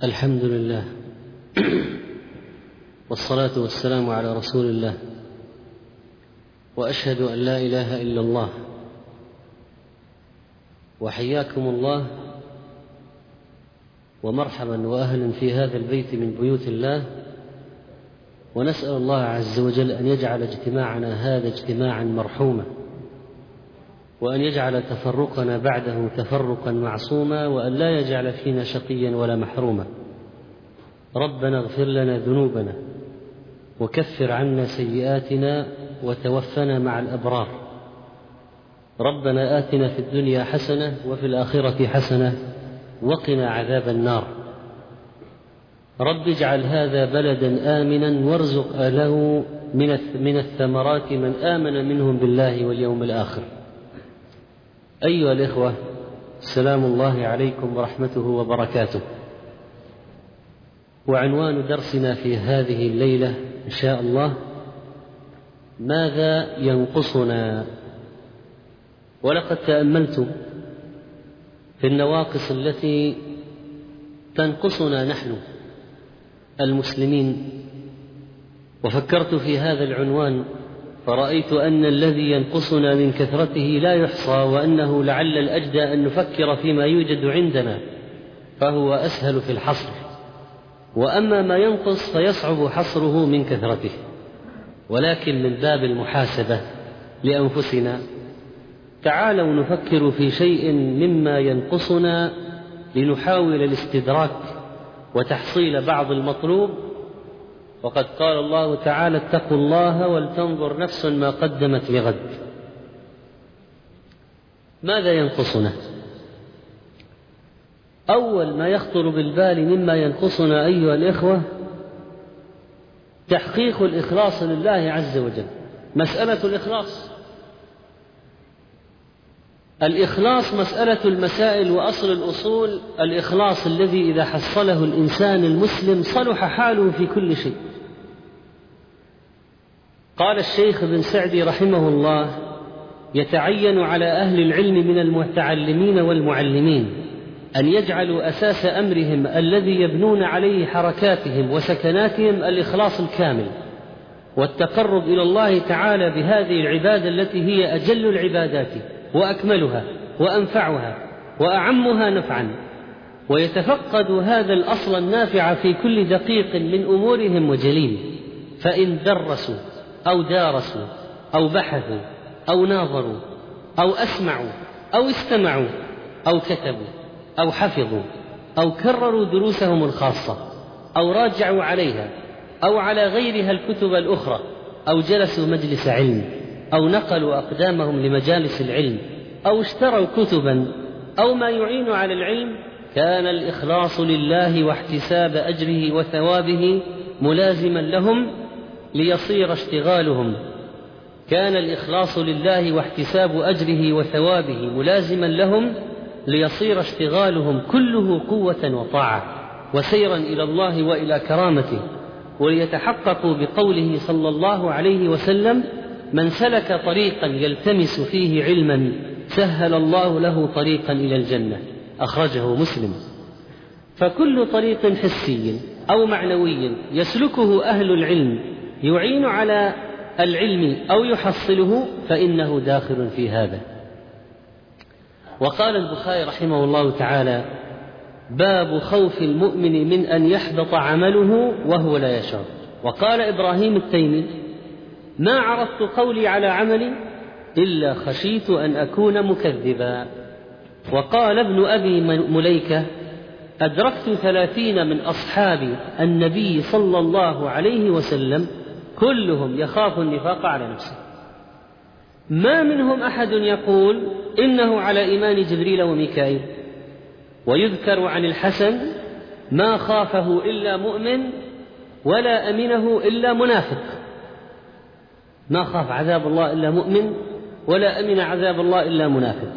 الحمد لله والصلاة والسلام على رسول الله، وأشهد أن لا إله إلا الله. وحياكم الله ومرحبا وأهلا في هذا البيت من بيوت الله، ونسأل الله عز وجل أن يجعل اجتماعنا هذا اجتماعا مرحوما، وأن يجعل تفرقنا بعده تفرقا معصوما، وأن لا يجعل فينا شقيا ولا محروما. ربنا اغفر لنا ذنوبنا وكفر عنا سيئاتنا وتوفنا مع الأبرار. ربنا آتنا في الدنيا حسنة وفي الآخرة حسنة وقنا عذاب النار. رب اجعل هذا بلدا آمنا وارزق أهله من الثمرات من آمن منهم بالله واليوم الآخر. أيها الإخوة، سلام الله عليكم ورحمته وبركاته. وعنوان درسنا في هذه الليلة إن شاء الله: ماذا ينقصنا؟ ولقد تأملت في النواقص التي تنقصنا نحن المسلمين، وفكرت في هذا العنوان فرأيت أن الذي ينقصنا من كثرته لا يحصى، وأنه لعل الأجدى أن نفكر فيما يوجد عندنا فهو أسهل في الحصر، وأما ما ينقص فيصعب حصره من كثرته. ولكن من باب المحاسبة لأنفسنا تعالوا نفكر في شيء مما ينقصنا لنحاول الاستدراك وتحصيل بعض المطلوب. وقد قال الله تعالى: اتقوا الله ولتنظر نفس ما قدمت لغد. ماذا ينقصنا؟ أول ما يخطر بالبال مما ينقصنا أيها الإخوة تحقيق الإخلاص لله عز وجل. مسألة الإخلاص مسألة المسائل وأصل الأصول. الإخلاص الذي إذا حصله الإنسان المسلم صلح حاله في كل شيء. قال الشيخ بن سعدي رحمه الله: يتعين على أهل العلم من المتعلمين والمعلمين أن يجعلوا أساس أمرهم الذي يبنون عليه حركاتهم وسكناتهم الإخلاص الكامل، والتقرب إلى الله تعالى بهذه العبادة التي هي أجل العبادات وأكملها وأنفعها وأعمها نفعا، ويتفقد هذا الأصل النافع في كل دقيق من أمورهم وجليل. فإن درسوا أو دارسوا أو بحثوا أو ناظروا أو أسمعوا أو استمعوا أو كتبوا أو حفظوا أو كرروا دروسهم الخاصة أو راجعوا عليها أو على غيرها الكتب الأخرى أو جلسوا مجلس علم أو نقلوا أقدامهم لمجالس العلم أو اشتروا كتبا أو ما يعين على العلم، كان الإخلاص لله واحتساب أجره وثوابه ملازما لهم ليصير اشتغالهم كان الإخلاص لله واحتساب أجره وثوابه ملازما لهم ليصير اشتغالهم كله قوة وطاعة وسيرا إلى الله وإلى كرامته، وليتحققوا بقوله صلى الله عليه وسلم: من سلك طريقا يلتمس فيه علما سهل الله له طريقا إلى الجنة. أخرجه مسلم. فكل طريق حسي أو معنوي يسلكه أهل العلم يعين على العلم أو يحصله فإنه داخل في هذا. وقال البخاري رحمه الله تعالى: باب خوف المؤمن من أن يحبط عمله وهو لا يشعر. وقال إبراهيم التيمي: ما عرضت قولي على عملي إلا خشيت أن أكون مكذبا. وقال ابن أبي مليكة: أدركت 30 من أصحاب النبي صلى الله عليه وسلم كلهم يخاف النفاق على نفسه، ما منهم أحد يقول إنه على إيمان جبريل وميكائيل. ويذكر عن الحسن: ما خافه إلا مؤمن ولا أمنه إلا منافق. ما خاف عذاب الله إلا مؤمن ولا أمن عذاب الله إلا منافق.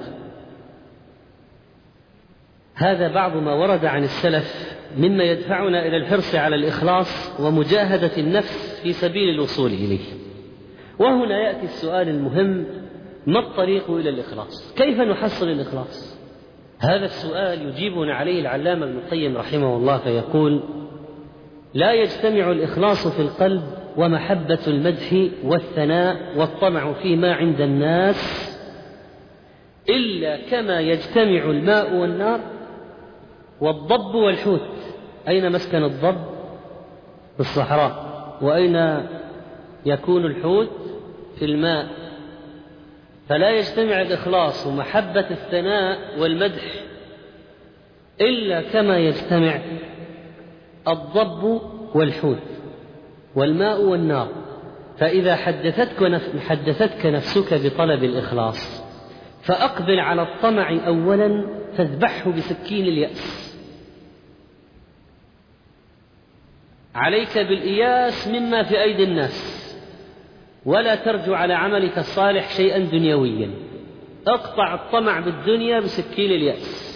هذا بعض ما ورد عن السلف مما يدفعنا إلى الحرص على الإخلاص ومجاهدة النفس في سبيل الوصول إليه. وهنا يأتي السؤال المهم: ما الطريق إلى الإخلاص؟ كيف نحصل الإخلاص؟ هذا السؤال يجيبنا عليه العلامة ابن القيم رحمه الله فيقول: لا يجتمع الإخلاص في القلب ومحبة المدح والثناء والطمع فيما عند الناس إلا كما يجتمع الماء والنار والضب والحوت. أين مسكن الضب؟ في الصحراء. وأين يكون الحوت؟ في الماء. فلا يجتمع الإخلاص ومحبة الثناء والمدح إلا كما يجتمع الضب والحوت والماء والنار. فإذا حدثتك نفسك بطلب الإخلاص فأقبل على الطمع أولا فاذبحه بسكين اليأس. عليك بالإياس مما في أيدي الناس، ولا ترجو على عملك الصالح شيئا دنيويا. اقطع الطمع بالدنيا بسكين اليأس،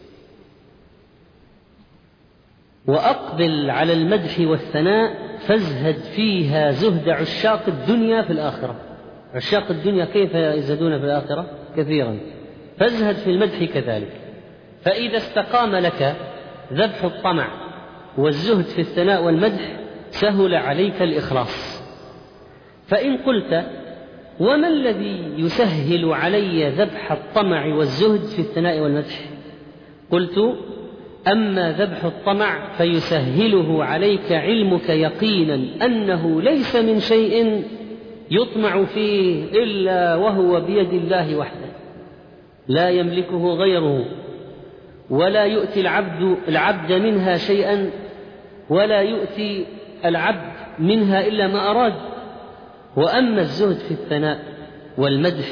وأقبل على المدح والثناء فازهد فيها زهد عشاق الدنيا في الآخرة. عشاق الدنيا كيف يزهدون في الآخرة؟ كثيرا. فازهد في المدح كذلك. فإذا استقام لك ذبح الطمع والزهد في الثناء والمدح سهل عليك الإخلاص. فإن قلت: وما الذي يسهل علي ذبح الطمع والزهد في الثناء والمدح؟ قلت: أما ذبح الطمع فيسهله عليك علمك يقينا أنه ليس من شيء يطمع فيه إلا وهو بيد الله وحده، لا يملكه غيره، ولا يؤتي العبد منها شيئا، ولا يؤتي العبد منها إلا ما أراد. وأما الزهد في الثناء والمدح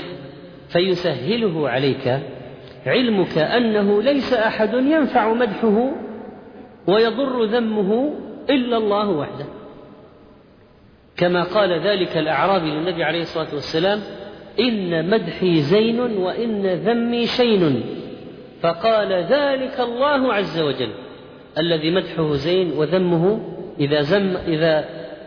فيسهله عليك علمك أنه ليس أحد ينفع مدحه ويضر ذمه إلا الله وحده، كما قال ذلك الأعرابي للنبي عليه الصلاة والسلام: إن مدحي زين وإن ذمي شين. فقال: ذلك الله عز وجل الذي مدحه زين وذمه. إذا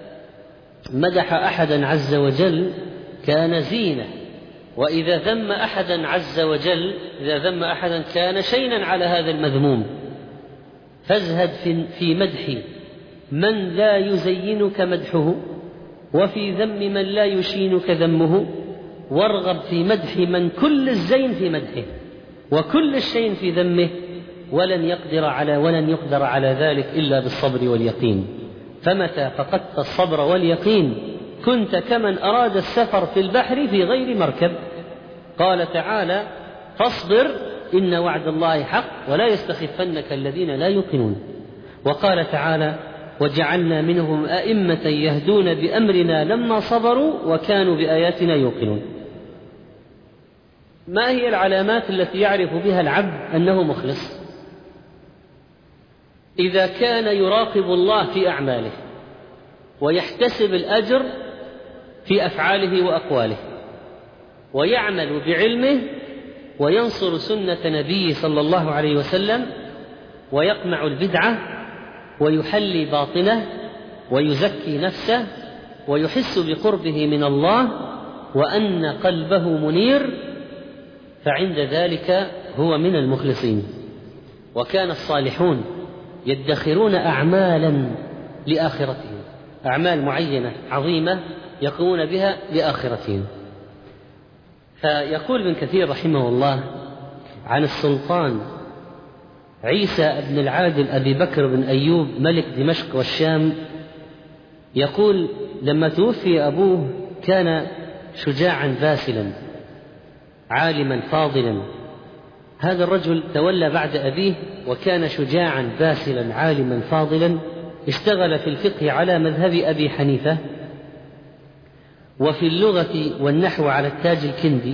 مدح أحدا عز وجل كان زينة، وإذا ذم أحدا عز وجل كان شينا على هذا المذموم. فازهد في مدح من لا يزينك مدحه، وفي ذم من لا يشينك ذمه، وارغب في مدح من كل الزين في مدحه وكل الشين في ذمه، ولن يقدر على ذلك إلا بالصبر واليقين. فمتى فقدت الصبر واليقين كنت كمن أراد السفر في البحر في غير مركب. قال تعالى: فاصبر إن وعد الله حق ولا يستخفنك الذين لا يوقنون. وقال تعالى: وجعلنا منهم أئمة يهدون بأمرنا لما صبروا وكانوا بآياتنا يوقنون. ما هي العلامات التي يعرف بها العبد أنه مخلص؟ إذا كان يراقب الله في أعماله ويحتسب الأجر في أفعاله وأقواله، ويعمل بعلمه وينصر سنة نبيه صلى الله عليه وسلم، ويقمع البدعة ويحلي باطنه ويزكي نفسه ويحس بقربه من الله وأن قلبه منير، فعند ذلك هو من المخلصين. وكان الصالحون يدخرون أعمالا لآخرتهم، أعمال معينة عظيمة يقومون بها لآخرتهم. فيقول ابن كثير رحمه الله عن السلطان عيسى بن العادل أبي بكر بن أيوب ملك دمشق والشام، يقول: لما توفي أبوه كان شجاعا باسلا عالما فاضلا. هذا الرجل تولى بعد أبيه وكان شجاعا باسلا عالما فاضلا، اشتغل في الفقه على مذهب أبي حنيفة، وفي اللغة والنحو على التاج الكندي،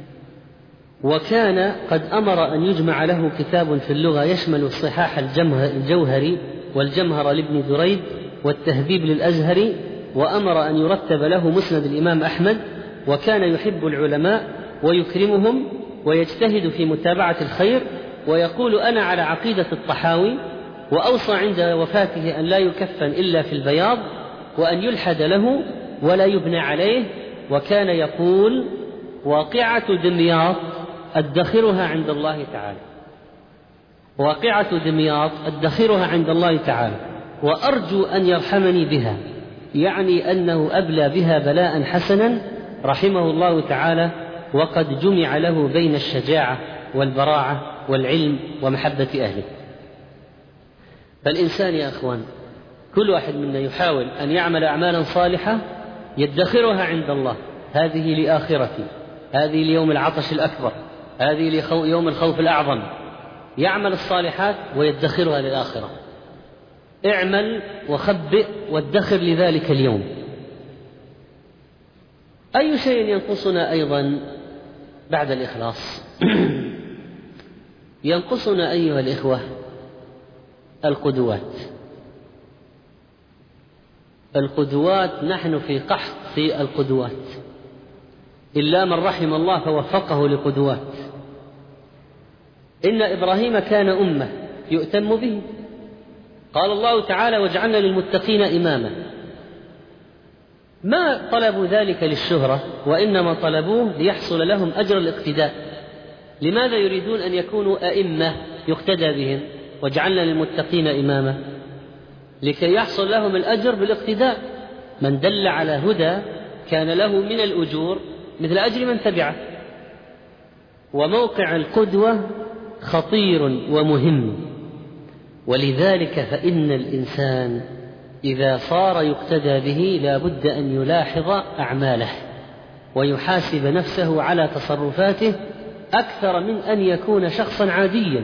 وكان قد أمر أن يجمع له كتاب في اللغة يشمل الصحاح الجوهري والجمهر لابن دريد والتهذيب للأزهري، وأمر أن يرتب له مسند الإمام أحمد. وكان يحب العلماء ويكرمهم ويجتهد في متابعة الخير، ويقول: أنا على عقيدة الطحاوي. وأوصى عند وفاته أن لا يكفن إلا في البياض، وأن يلحد له ولا يبنى عليه. وكان يقول: واقعة دمياط أدخرها عند الله تعالى. واقعة دمياط أدخرها عند الله تعالى وأرجو أن يرحمني بها، يعني أنه أبلى بها بلاء حسنا رحمه الله تعالى، وقد جمع له بين الشجاعة والبراعة والعلم ومحبة أهله. فالإنسان يا أخوان كل واحد منا يحاول أن يعمل أعمالا صالحة يدخرها عند الله، هذه لآخرتي، هذه ليوم العطش الأكبر، هذه ليوم الخوف الأعظم. يعمل الصالحات ويدخرها للآخرة. اعمل وخبئ وادخر لذلك اليوم. أي شيء ينقصنا أيضا بعد الإخلاص؟ ينقصنا أيها الإخوة القدوات. نحن في قحط في القدوات، إلا من رحم الله فوفقه لقدوات. إن إبراهيم كان أمة يؤتم به، قال الله تعالى: واجعلنا للمتقين إماما. ما طلبوا ذلك للشهرة، وإنما طلبوه ليحصل لهم أجر الاقتداء. لماذا يريدون أن يكونوا أئمة يقتدى بهم؟ واجعلنا للمتقين إماما، لكي يحصل لهم الأجر بالاقتداء. من دل على هدى كان له من الأجور مثل أجر من تبعه. وموقع القدوة خطير ومهم، ولذلك فإن الإنسان إذا صار يقتدى به لا بد أن يلاحظ أعماله ويحاسب نفسه على تصرفاته أكثر من أن يكون شخصا عاديا.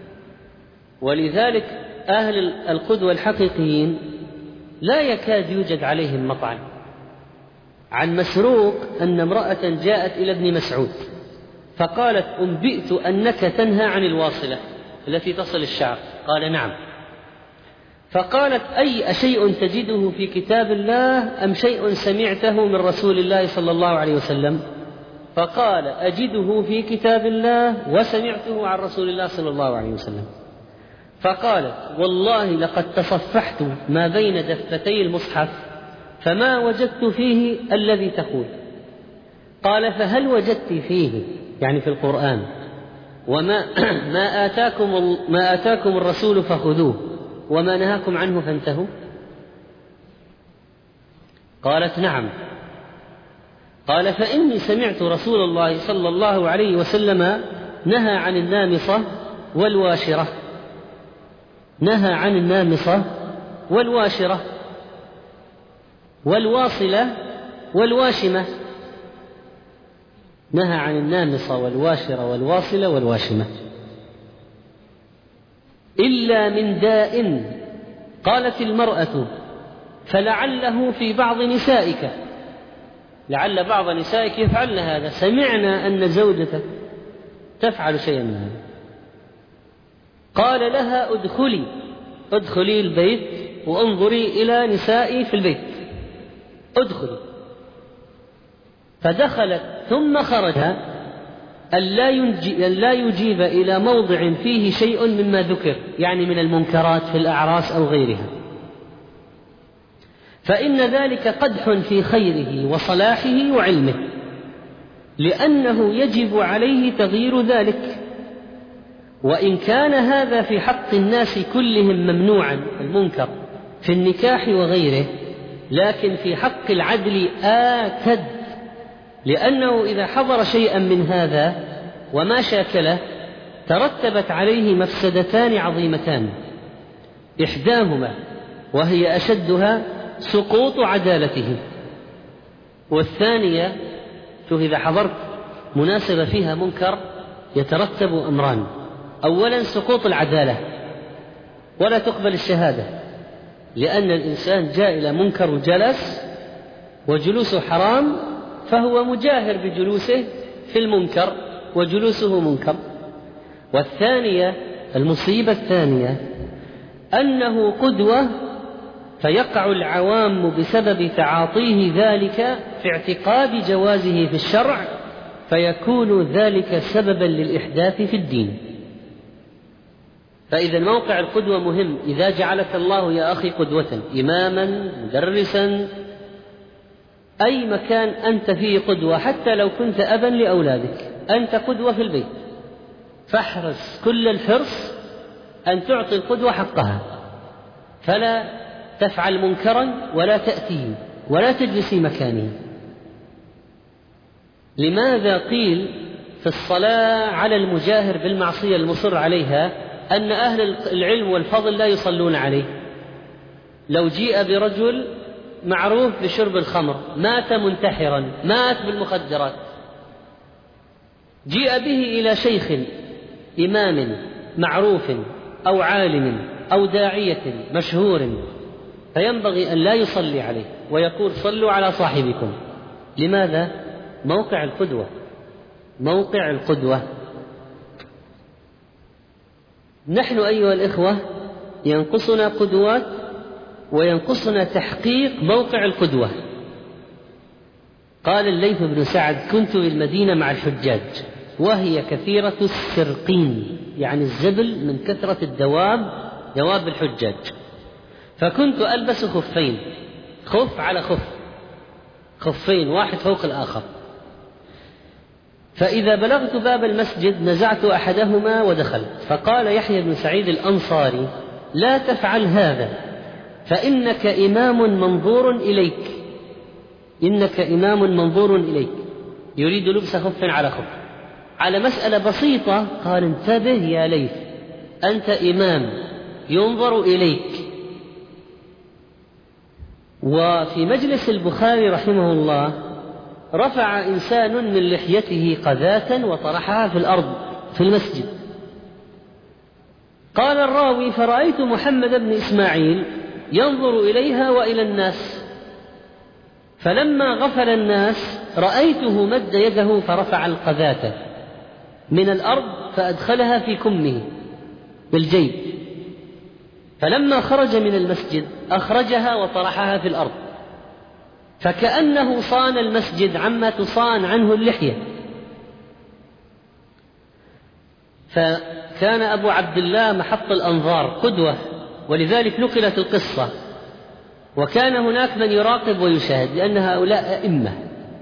ولذلك أهل القدوة الحقيقيين لا يكاد يوجد عليهم مطعن. عن مسروق أن امرأة جاءت إلى ابن مسعود فقالت: أنبئت أنك تنهى عن الواصلة التي تصل الشعر. قال: نعم. فقالت: أي شيء تجده في كتاب الله أم شيء سمعته من رسول الله صلى الله عليه وسلم؟ فقال: أجده في كتاب الله وسمعته عن رسول الله صلى الله عليه وسلم. فقالت: والله لقد تصفحت ما بين دفتي المصحف فما وجدت فيه الذي تقول. قال: فهل وجدت فيه، يعني في القرآن، ما آتاكم الرسول فخذوه وما نهاكم عنه فانتهوا؟ قالت: نعم. قال: فإني سمعت رسول الله صلى الله عليه وسلم نهى عن النامصة والواشرة. نهى عن النامصة والواشرة والواصلة والواشمة. نهى عن النامصة والواشرة والواصلة والواشمة إلا من داء. قالت المرأة: فلعله في بعض نسائك، لعل بعض نسائك يفعلن هذا، سمعنا أن زوجتك تفعل شيئا من هذا. قال لها: ادخلي البيت وانظري إلى نسائي في البيت، ادخلي. فدخلت ثم خرج أن لا يجيب إلى موضع فيه شيء مما ذكر، يعني من المنكرات في الأعراس أو غيرها، فإن ذلك قدح في خيره وصلاحه وعلمه، لأنه يجب عليه تغيير ذلك. وإن كان هذا في حق الناس كلهم ممنوعا المنكر في النكاح وغيره، لكن في حق العدل آكد، لأنه إذا حضر شيئا من هذا وما شاكله ترتبت عليه مفسدتان عظيمتان، إحداهما وهي أشدها سقوط عدالته، والثانية إذا حضرت مناسبة فيها منكر يترتب أمران: أولا سقوط العدالة ولا تقبل الشهادة، لأن الإنسان جاء إلى منكر وجلس وجلوسه حرام، فهو مجاهر بجلوسه في المنكر وجلوسه منكر. والثانية المصيبة الثانية أنه قدوة، فيقع العوام بسبب تعاطيه ذلك في اعتقاد جوازه في الشرع، فيكون ذلك سببا للإحداث في الدين. فإذا موقع القدوة مهم. إذا جعلك الله يا أخي قدوة، إماما، مدرسا، أي مكان أنت فيه قدوة، حتى لو كنت أبا لأولادك أنت قدوة في البيت، فاحرص كل الحرص أن تعطي القدوة حقها، فلا تفعل منكرا ولا تأتيه ولا تجلسي مكانه. لماذا قيل في الصلاة على المجاهر بالمعصية المصر عليها أن أهل العلم والفضل لا يصلون عليه؟ لو جيء برجل معروف بشرب الخمر، مات منتحرا، مات بالمخدرات، جيء به إلى شيخ إمام معروف أو عالم أو داعية مشهور، فينبغي أن لا يصلي عليه ويقول صلوا على صاحبكم. لماذا؟ موقع القدوة، موقع القدوة. نحن أيها الإخوة ينقصنا قدوات وينقصنا تحقيق موقع القدوة. قال الليث بن سعد: كنت بالمدينة مع الحجاج وهي كثيرة السرقين، يعني الزبل من كثرة الدواب، دواب الحجاج، فكنت ألبس خفين، خف على خف، خفين واحد فوق الآخر، فإذا بلغت باب المسجد نزعت أحدهما ودخلت، فقال يحيى بن سعيد الأنصاري: لا تفعل هذا فإنك إمام منظور إليك، إنك إمام منظور إليك، يريد لبس خف على خف على مسألة بسيطة. قال: انتبه يا ليث، أنت إمام ينظر إليك. وفي مجلس البخاري رحمه الله رفع إنسان من لحيته قذاة وطرحها في الأرض في المسجد. قال الراوي: فرأيت محمد بن إسماعيل ينظر إليها وإلى الناس، فلما غفل الناس رأيته مد يده فرفع القذاة من الأرض فأدخلها في كمه بالجيب، فلما خرج من المسجد أخرجها وطرحها في الأرض، فكأنه صان المسجد عما تصان عنه اللحية. فكان أبو عبد الله محط الأنظار قدوة، ولذلك نقلت القصة، وكان هناك من يراقب ويشاهد، لأن هؤلاء أئمة،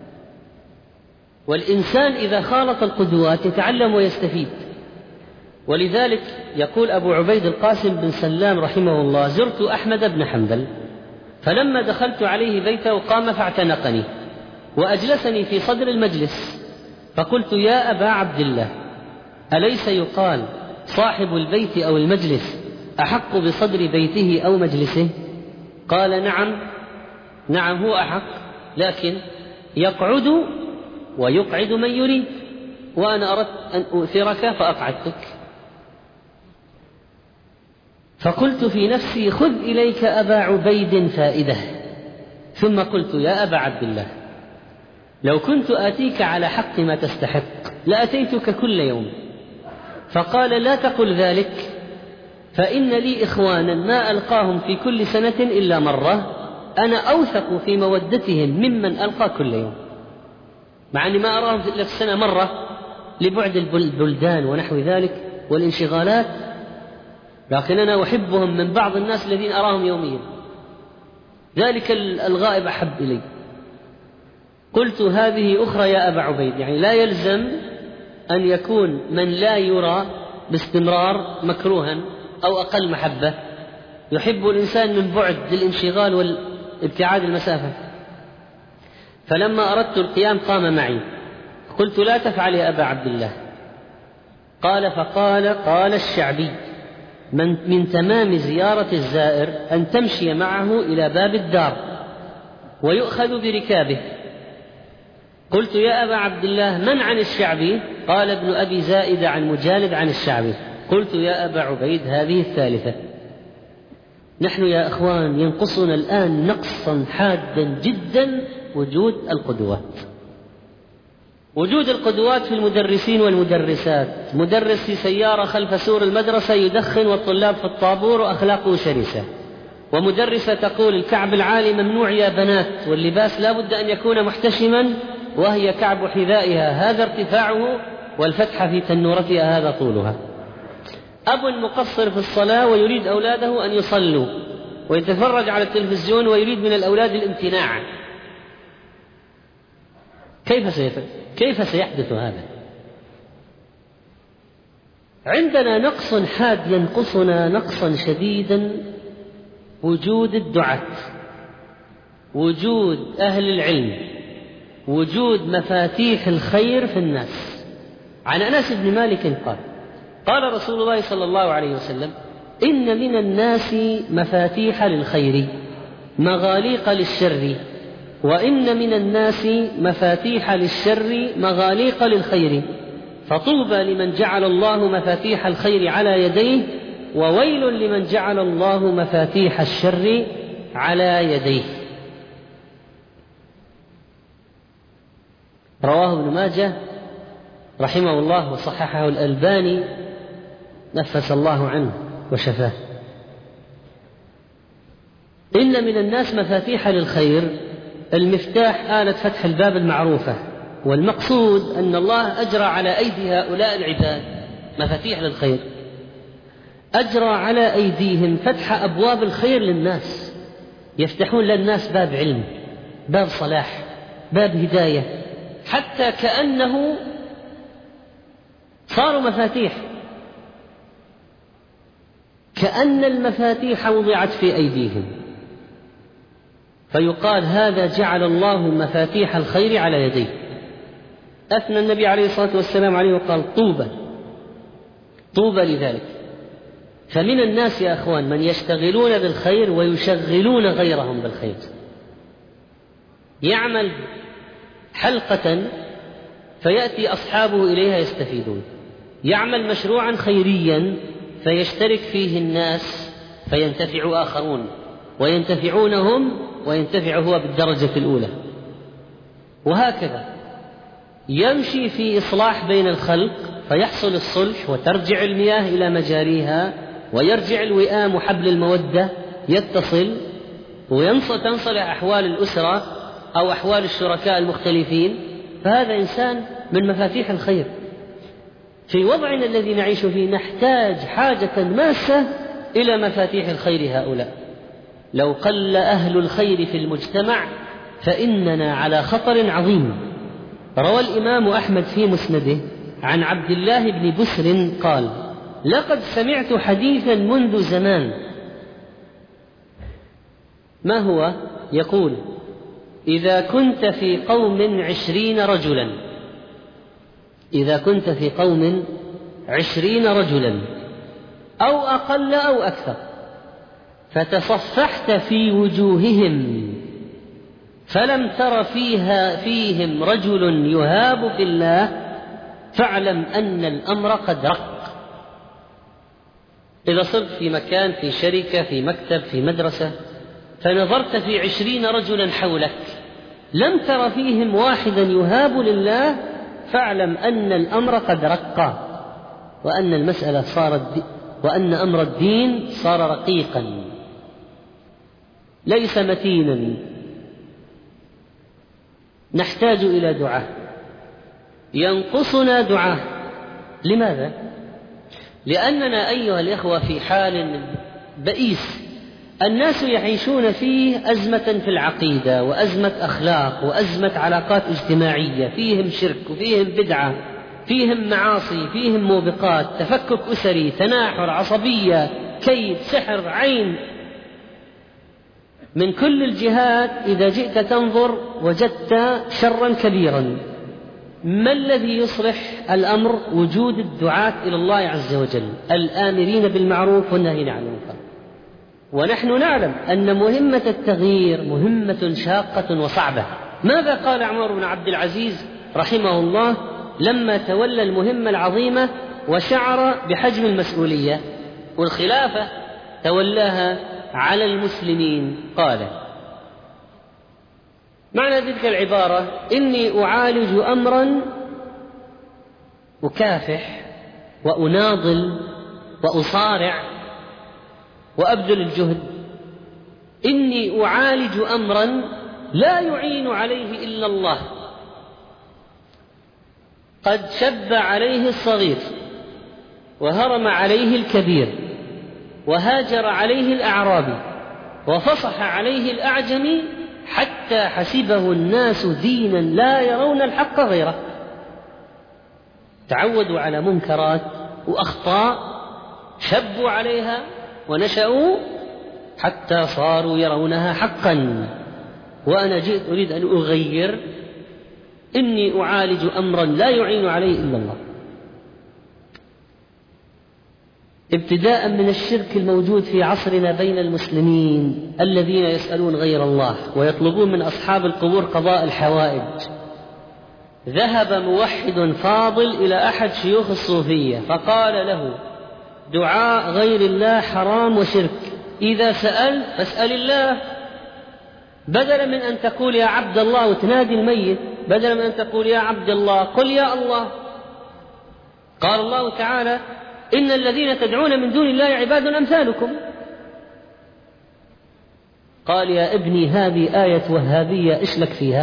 والإنسان إذا خالط القدوات يتعلم ويستفيد. ولذلك يقول أبو عبيد القاسم بن سلام رحمه الله: زرت أحمد بن حنبل، فلما دخلت عليه بيته قام فاعتنقني وأجلسني في صدر المجلس، فقلت: يا أبا عبد الله، أليس يقال صاحب البيت أو المجلس أحق بصدر بيته أو مجلسه؟ قال: نعم هو أحق، لكن يقعد ويقعد من يريد، وأنا أردت أن أؤثرك فأقعدتك. فقلت في نفسي: خذ إليك أبا عبيد فائدة. ثم قلت: يا أبا عبد الله، لو كنت آتيك على حق ما تستحق لأتيتك كل يوم. فقال: لا تقل ذلك، فإن لي إخوانا ما ألقاهم في كل سنة إلا مرة، أنا أوثق في مودتهم ممن ألقى كل يوم، مع أني ما أراهم إلا في السنة مرة لبعد البلدان ونحو ذلك والانشغالات، لكن أنا أحبهم من بعض الناس الذين أراهم يوميا، ذلك الغائب أحب إلي. قلت: هذه أخرى يا أبا عبيد، يعني لا يلزم أن يكون من لا يرى باستمرار مكروها أو أقل محبة، يحب الإنسان من بعد للانشغال والابتعاد المسافة. فلما أردت القيام قام معي، قلت: لا تفعل يا أبا عبد الله. قال الشعبي: من تمام زيارة الزائر أن تمشي معه إلى باب الدار ويؤخذ بركابه. قلت: يا أبا عبد الله، من عن الشعبي؟ قال: ابن أبي زائدة عن مجالد عن الشعبي. قلت: يا أبا عبيد، هذه الثالثة. نحن يا أخوان ينقصنا الآن نقصا حادا جدا وجود القدوات. وجود القدوات في المدرسين والمدرسات، مدرس في سيارة خلف سور المدرسة يدخن والطلاب في الطابور وأخلاقه شرسة، ومدرسة تقول: الكعب العالي ممنوع يا بنات، واللباس لا بد أن يكون محتشما، وهي كعب حذائها هذا ارتفاعه والفتحة في تنورتها هذا طولها. أب مقصر في الصلاة ويريد أولاده أن يصلوا، ويتفرج على التلفزيون ويريد من الأولاد الامتناع. كيف سيحدث هذا؟ عندنا نقص حاد ينقصنا نقصا شديدا، وجود الدعاة، وجود أهل العلم، وجود مفاتيح الخير في الناس. عن أنس بن مالك قال: قال رسول الله صلى الله عليه وسلم: إن من الناس مفاتيح للخير مغاليق للشر، وإن من الناس مفاتيح للشر مغاليق للخير، فطوبى لمن جعل الله مفاتيح الخير على يديه، وويل لمن جعل الله مفاتيح الشر على يديه. رواه ابن ماجه رحمه الله وصححه الألباني نفس الله عنه وشفاه. إن من الناس مفاتيح للخير، المفتاح آلة فتح الباب المعروفة، والمقصود أن الله أجرى على أيدي هؤلاء العباد مفاتيح للخير، أجرى على أيديهم فتح أبواب الخير للناس، يفتحون للناس باب علم، باب صلاح، باب هداية، حتى كأنه صاروا مفاتيح، كأن المفاتيح وضعت في أيديهم، فيقال: هذا جعل الله مفاتيح الخير على يديه. أثنى النبي عليه الصلاة والسلام عليه وقال: طوبى طوبى لذلك. فمن الناس يا أخوان من يشتغلون بالخير ويشغلون غيرهم بالخير، يعمل حلقة فيأتي أصحابه إليها يستفيدون، يعمل مشروعا خيريا فيشترك فيه الناس فينتفع آخرون، وينتفعون هم وينتفع هو بالدرجة الأولى، وهكذا يمشي في إصلاح بين الخلق فيحصل الصلح، وترجع المياه إلى مجاريها، ويرجع الوئام وحبل المودة يتصل، وتنصلح أحوال الأسرة أو أحوال الشركاء المختلفين. فهذا إنسان من مفاتيح الخير. في وضعنا الذي نعيش فيه نحتاج حاجة ماسة إلى مفاتيح الخير هؤلاء. لو قل أهل الخير في المجتمع فإننا على خطر عظيم. روى الإمام أحمد في مسنده عن عبد الله بن بسر قال: لقد سمعت حديثا منذ زمان. ما هو؟ يقول: إذا كنت في قوم 20 رجلا، إذا كنت في قوم 20 رجلا أو أقل أو أكثر، فتصفحت في وجوههم فلم تر فيهم رجل يهاب في الله، فاعلم أن الأمر قد رق. إذا صرت في مكان، في شركة، في مكتب، في مدرسة، فنظرت في 20 رجلا حولك لم تر فيهم واحدا يهاب لله، فاعلم أن الأمر قد رق، وأن المسألة وأن أمر الدين صار رقيقا ليس متينا. نحتاج إلى دعاء، ينقصنا دعاء. لماذا؟ لأننا أيها الإخوة في حال بئيس، الناس يعيشون فيه أزمة في العقيدة، وأزمة أخلاق، وأزمة علاقات اجتماعية، فيهم شرك وفيهم بدعة، فيهم معاصي، فيهم موبقات، تفكك أسري، تناحر، عصبية، كيد، سحر، عين، من كل الجهات. إذا جئت تنظر وجدت شرا كبيرا. ما الذي يصلح الأمر؟ وجود الدعاة إلى الله عز وجل، الآمرين بالمعروف والناهين عن المنكر. ونحن نعلم أن مهمة التغيير مهمة شاقة وصعبة. ماذا قال عمر بن عبد العزيز رحمه الله لما تولى المهمة العظيمة وشعر بحجم المسؤولية والخلافة تولاها على المسلمين؟ قال معنى تلك العبارة: إني أعالج أمرا أكافح وأناضل وأصارع وأبذل الجهد، إني أعالج أمرا لا يعين عليه إلا الله، قد شب عليه الصغير وهرم عليه الكبير وهاجر عليه الأعرابي وفصح عليه الأعجمي، حتى حسبه الناس دينا لا يرون الحق غيره. تعودوا على منكرات وأخطاء شبوا عليها ونشأوا حتى صاروا يرونها حقا. وأنا جئت أريد أن أغير، إني أعالج أمرا لا يعين عليه إلا الله. ابتداء من الشرك الموجود في عصرنا بين المسلمين الذين يسألون غير الله ويطلبون من أصحاب القبور قضاء الحوائج. ذهب موحد فاضل إلى أحد شيوخ الصوفية فقال له: دعاء غير الله حرام وشرك، إذا سألت فاسأل الله، بدلا من أن تقول يا عبد الله وتنادي الميت، بدلا من أن تقول يا عبد الله قل يا الله. قال الله تعالى: إن الذين تدعون من دون الله عباد أمثالكم. قال: يا ابني هذه آية وهابية، إيش لك فيها؟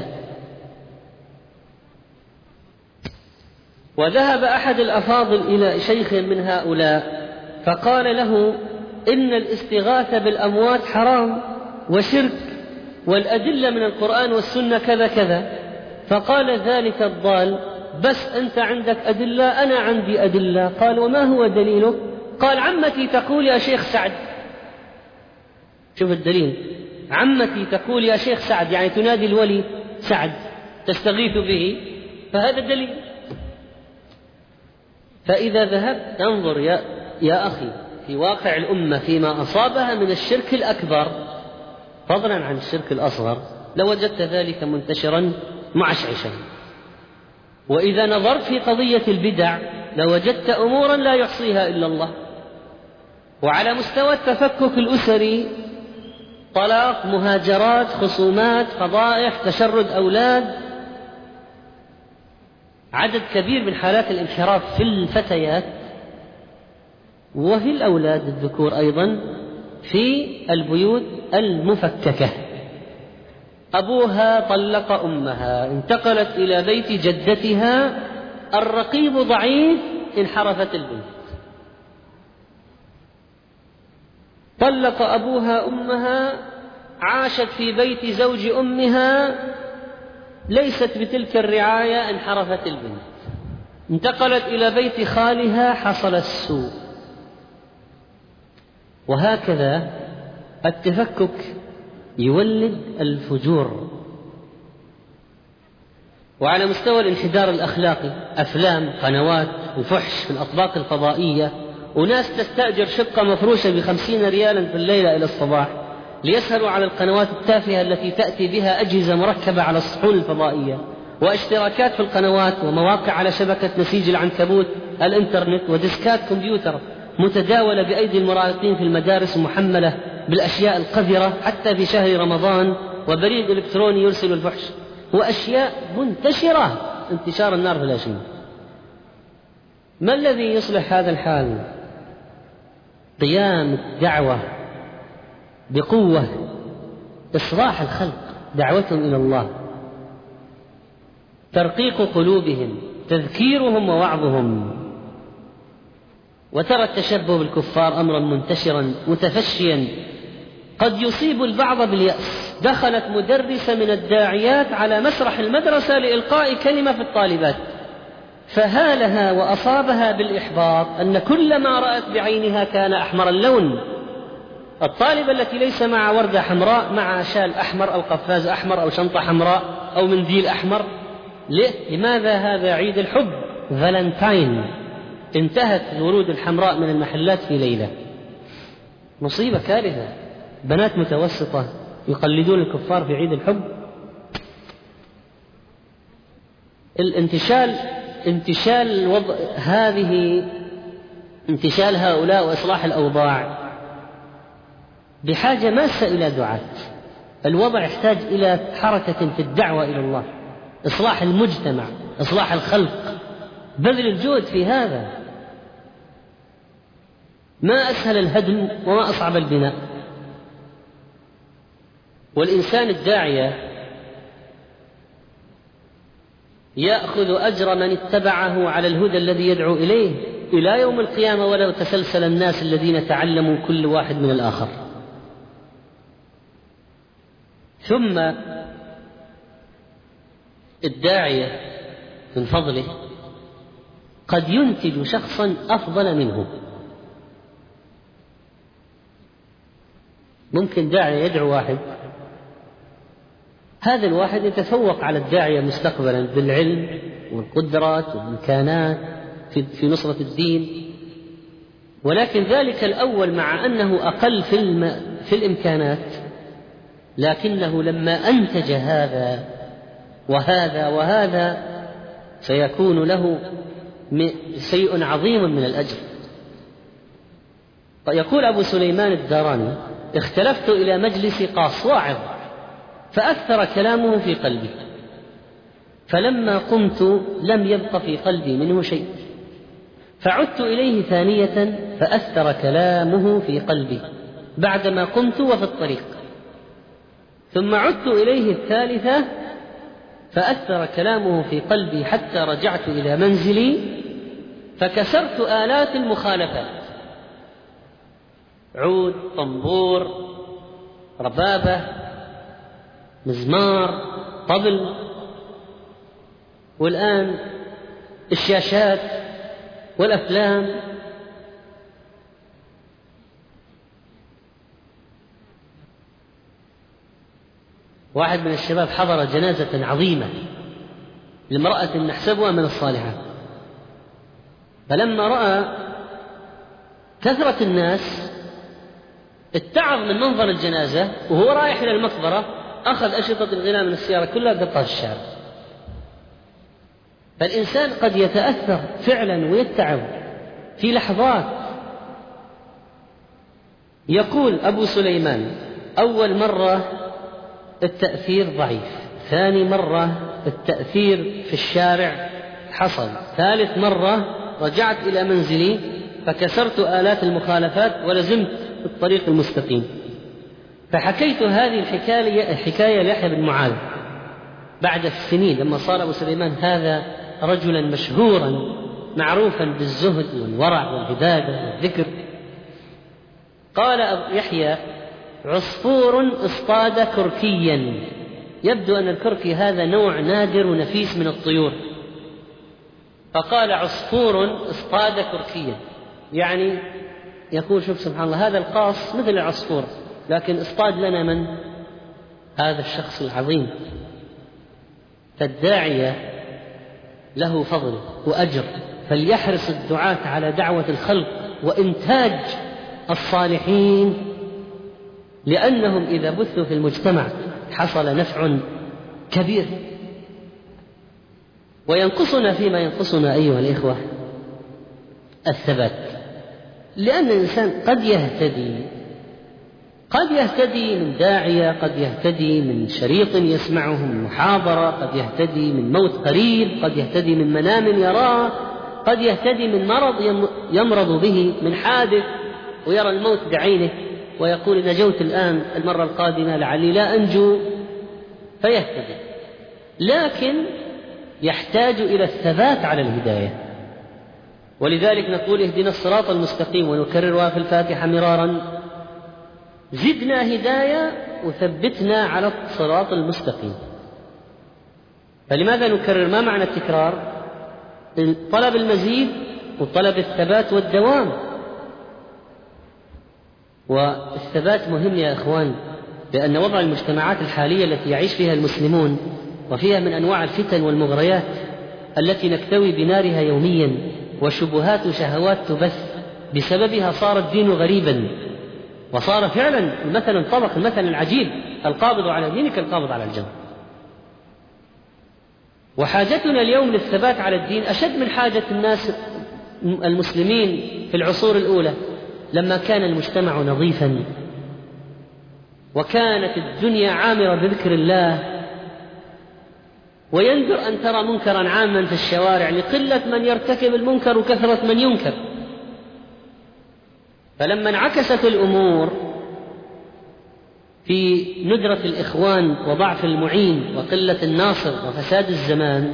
وذهب أحد الأفاضل إلى شيخ من هؤلاء فقال له: إن الاستغاثة بالأموات حرام وشرك، والأدلة من القرآن والسنة كذا كذا. فقال ذلك الضال: بس أنت عندك أدلة، أنا عندي أدلة. قال: وما هو دليلك؟ قال: عمتي تقول يا شيخ سعد. شوف الدليل، عمتي تقول يا شيخ سعد، يعني تنادي الولي سعد تستغيث به، فهذا الدليل. فإذا ذهبت تنظر يا أخي في واقع الأمة فيما أصابها من الشرك الأكبر فضلا عن الشرك الأصغر لوجدت ذلك منتشرا معشعشا. وإذا نظرت في قضية البدع لوجدت أمورا لا يحصيها إلا الله. وعلى مستوى التفكك الأسري، طلاق، مهاجرات، خصومات، فضائح، تشرد أولاد، عدد كبير من حالات الانحراف في الفتيات وفي الأولاد الذكور أيضا في البيوت المفككة. أبوها طلق أمها، انتقلت إلى بيت جدتها، الرقيب ضعيف، انحرفت البنت. طلق أبوها أمها، عاشت في بيت زوج أمها، ليست بتلك الرعاية، انحرفت البنت. انتقلت إلى بيت خالها، حصل السوء. وهكذا التفكك يولد الفجور. وعلى مستوى الانحدار الأخلاقي، أفلام، قنوات وفحش في الأطباق الفضائية، وناس تستأجر شقة مفروشة ب50 ريالا في الليلة إلى الصباح ليسهروا على القنوات التافهة التي تأتي بها أجهزة مركبة على الصحون الفضائية، واشتراكات في القنوات، ومواقع على شبكة نسيج العنكبوت الإنترنت، وديسكات كمبيوتر متداولة بأيدي المراهقين في المدارس، محملة بالأشياء القذرة حتى في شهر رمضان، وبريد إلكتروني يرسل الفحش، وأشياء منتشرة انتشار النار في الأشياء. ما الذي يصلح هذا الحال؟ قيام الدعوة بقوة، إصلاح الخلق، دعوتهم إلى الله، ترقيق قلوبهم، تذكيرهم ووعظهم. وترى التشبه بالكفار أمرا منتشرا متفشيا قد يصيب البعض باليأس. دخلت مدرسة من الداعيات على مسرح المدرسة لإلقاء كلمة في الطالبات، فهالها وأصابها بالإحباط أن كل ما رأت بعينها كان أحمر اللون. الطالبة التي ليس مع وردة حمراء، مع شال أحمر أو قفاز أحمر أو شنطة حمراء أو منديل أحمر. لماذا؟ هذا عيد الحب، فالنتاين. انتهت الورود الحمراء من المحلات في ليلة. مصيبة كارثة. بنات متوسطة يقلدون الكفار في عيد الحب. انتشال هؤلاء وإصلاح الأوضاع بحاجة ماسة إلى دعاة. الوضع يحتاج إلى حركة في الدعوة إلى الله، إصلاح المجتمع، إصلاح الخلق، بذل الجهد في هذا. ما أسهل الهدم وما أصعب البناء. والإنسان الداعية يأخذ أجر من اتبعه على الهدى الذي يدعو إليه إلى يوم القيامة، ولو تسلسل الناس الذين تعلموا كل واحد من الآخر. ثم الداعية من فضله قد ينتج شخصا أفضل منه. ممكن داعية يدعو واحد، هذا الواحد يتفوق على الداعية مستقبلا بالعلم والقدرات والإمكانات في نصرة الدين، ولكن ذلك الأول مع أنه أقل في الإمكانات، لكنه لما أنتج هذا وهذا وهذا سيكون له شيء عظيم من الأجر. يقول أبو سليمان الداراني: اختلفت إلى مجلس قاص واعظ فأثر كلامه في قلبي، فلما قمت لم يبق في قلبي منه شيء، فعدت إليه ثانية فأثر كلامه في قلبي بعدما قمت وفي الطريق، ثم عدت إليه الثالثة فأثر كلامه في قلبي حتى رجعت إلى منزلي فكسرت آلات المخالفات: عود، طنبور، ربابة، مزمار، طبل، والآن الشاشات والأفلام. واحد من الشباب حضر جنازة عظيمة لامرأة نحسبها من الصالحات، فلما رأى كثرة الناس اتعظ من منظر الجنازة، وهو رايح إلى المقبرة أخذ أشرطة الغناء من السيارة كلها قطعها في الشارع. فالإنسان قد يتأثر فعلا ويتعظ في لحظات. يقول أبو سليمان: أول مرة التأثير ضعيف، ثاني مرة التأثير في الشارع حصل، ثالث مرة رجعت إلى منزلي فكسرت آلات المخالفات ولزمت الطريق المستقيم. فحكيت هذه الحكاية ليحيى بن معاذ بعد السنين، لما صار أبو سليمان هذا رجلا مشهورا معروفا بالزهد والورع والعبادة والذكر. قال يحيى: عصفور اصطاد كركيا. يبدو أن الكركي هذا نوع نادر ونفيس من الطيور، فقال: عصفور اصطاد كركيا، يعني يقول شوف سبحان الله، هذا القاص مثل العصفور، لكن اصطاد لنا من؟ هذا الشخص العظيم. فالداعية له فضل وأجر، فليحرص الدعاة على دعوة الخلق وإنتاج الصالحين، لأنهم إذا بثوا في المجتمع حصل نفع كبير. وينقصنا فيما ينقصنا أيها الإخوة الثبات، لأن الإنسان قد يهتدي من داعية، قد يهتدي من شريط يسمعه، من محاضرة، قد يهتدي من موت قريب، قد يهتدي من منام يراه، قد يهتدي من مرض يمرض به، من حادث ويرى الموت بعينه ويقول نجوت الآن، المرة القادمة لعلي لا أنجو، فيهتدي. لكن يحتاج إلى الثبات على الهداية، ولذلك نقول اهدنا الصراط المستقيم، ونكررها في الفاتحة مرارا: زدنا هداية وثبتنا على الصراط المستقيم. فلماذا نكرر؟ ما معنى التكرار؟ طلب المزيد وطلب الثبات والدوام. والثبات مهم يا إخوان، لأن وضع المجتمعات الحالية التي يعيش فيها المسلمون وفيها من أنواع الفتن والمغريات التي نكتوي بنارها يوميا، وشبهات وشهوات تبث بسببها، صار الدين غريبا، وصار فعلا المثل انطبق، المثل العجيب: القابض على دينك كالقابض على الجمر. وحاجتنا اليوم للثبات على الدين أشد من حاجة الناس المسلمين في العصور الأولى، لما كان المجتمع نظيفا وكانت الدنيا عامرة بذكر الله. ويندر أن ترى منكرا عاما في الشوارع لقلة من يرتكب المنكر وكثرة من ينكر. فلما انعكست الأمور في ندرة الإخوان وضعف المعين وقلة الناصر وفساد الزمان،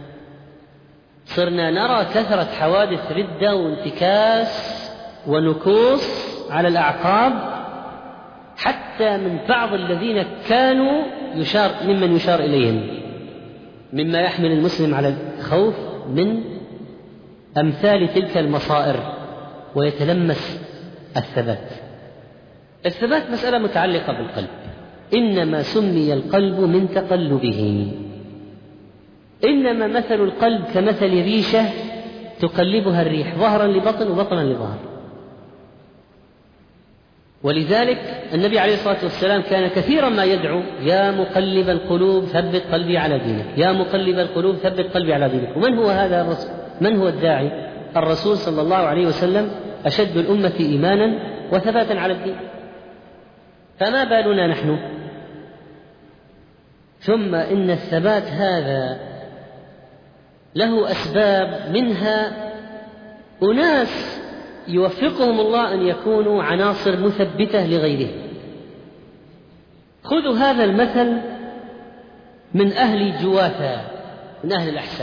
صرنا نرى كثرة حوادث ردة وانتكاس ونكوص على الأعقاب، حتى من بعض الذين كانوا ممن يشار إليهم، مما يحمل المسلم على الخوف من أمثال تلك المصائر ويتلمس الثبات. الثبات مسألة متعلقة بالقلب، إنما سمي القلب من تقلبه، إنما مثل القلب كمثل ريشة تقلبها الريح ظهرا لبطن وبطنا لظهر. ولذلك النبي عليه الصلاة والسلام كان كثيرا ما يدعو: يا مقلب القلوب ثبت قلبي على دينك، يا مقلب القلوب ثبت قلبي على دينك. ومن هو هذا الرسول؟ من هو الداعي؟ الرسول صلى الله عليه وسلم، أشد الأمة إيمانا وثباتا على الدين، فما بالنا نحن؟ ثم إن الثبات هذا له أسباب، منها أناس يوفقهم الله أن يكونوا عناصر مثبتة لغيره. خذوا هذا المثل من أهل جواثة، من أهل الأحساء.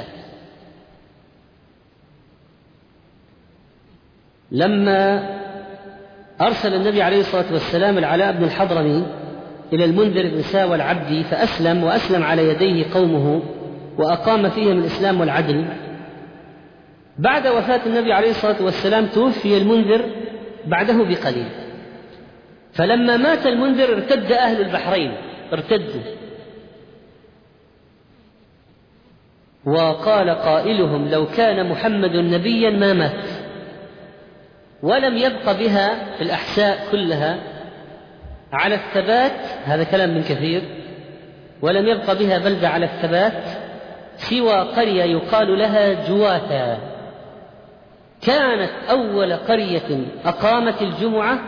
لما أرسل النبي عليه الصلاة والسلام العلاء بن الحضرمي إلى المنذر بن ساوى العبدي فأسلم، وأسلم على يديه قومه وأقام فيهم الإسلام والعدل، بعد وفاة النبي عليه الصلاة والسلام توفي المنذر بعده بقليل، فلما مات المنذر ارتد أهل البحرين، ارتدوا، وقال قائلهم: لو كان محمد نبيا ما مات. ولم يبق بها في الأحساء كلها على الثبات، هذا كلام من كثير، ولم يبق بها بلدة على الثبات سوى قرية يقال لها جواثة، كانت أول قرية أقامت الجمعة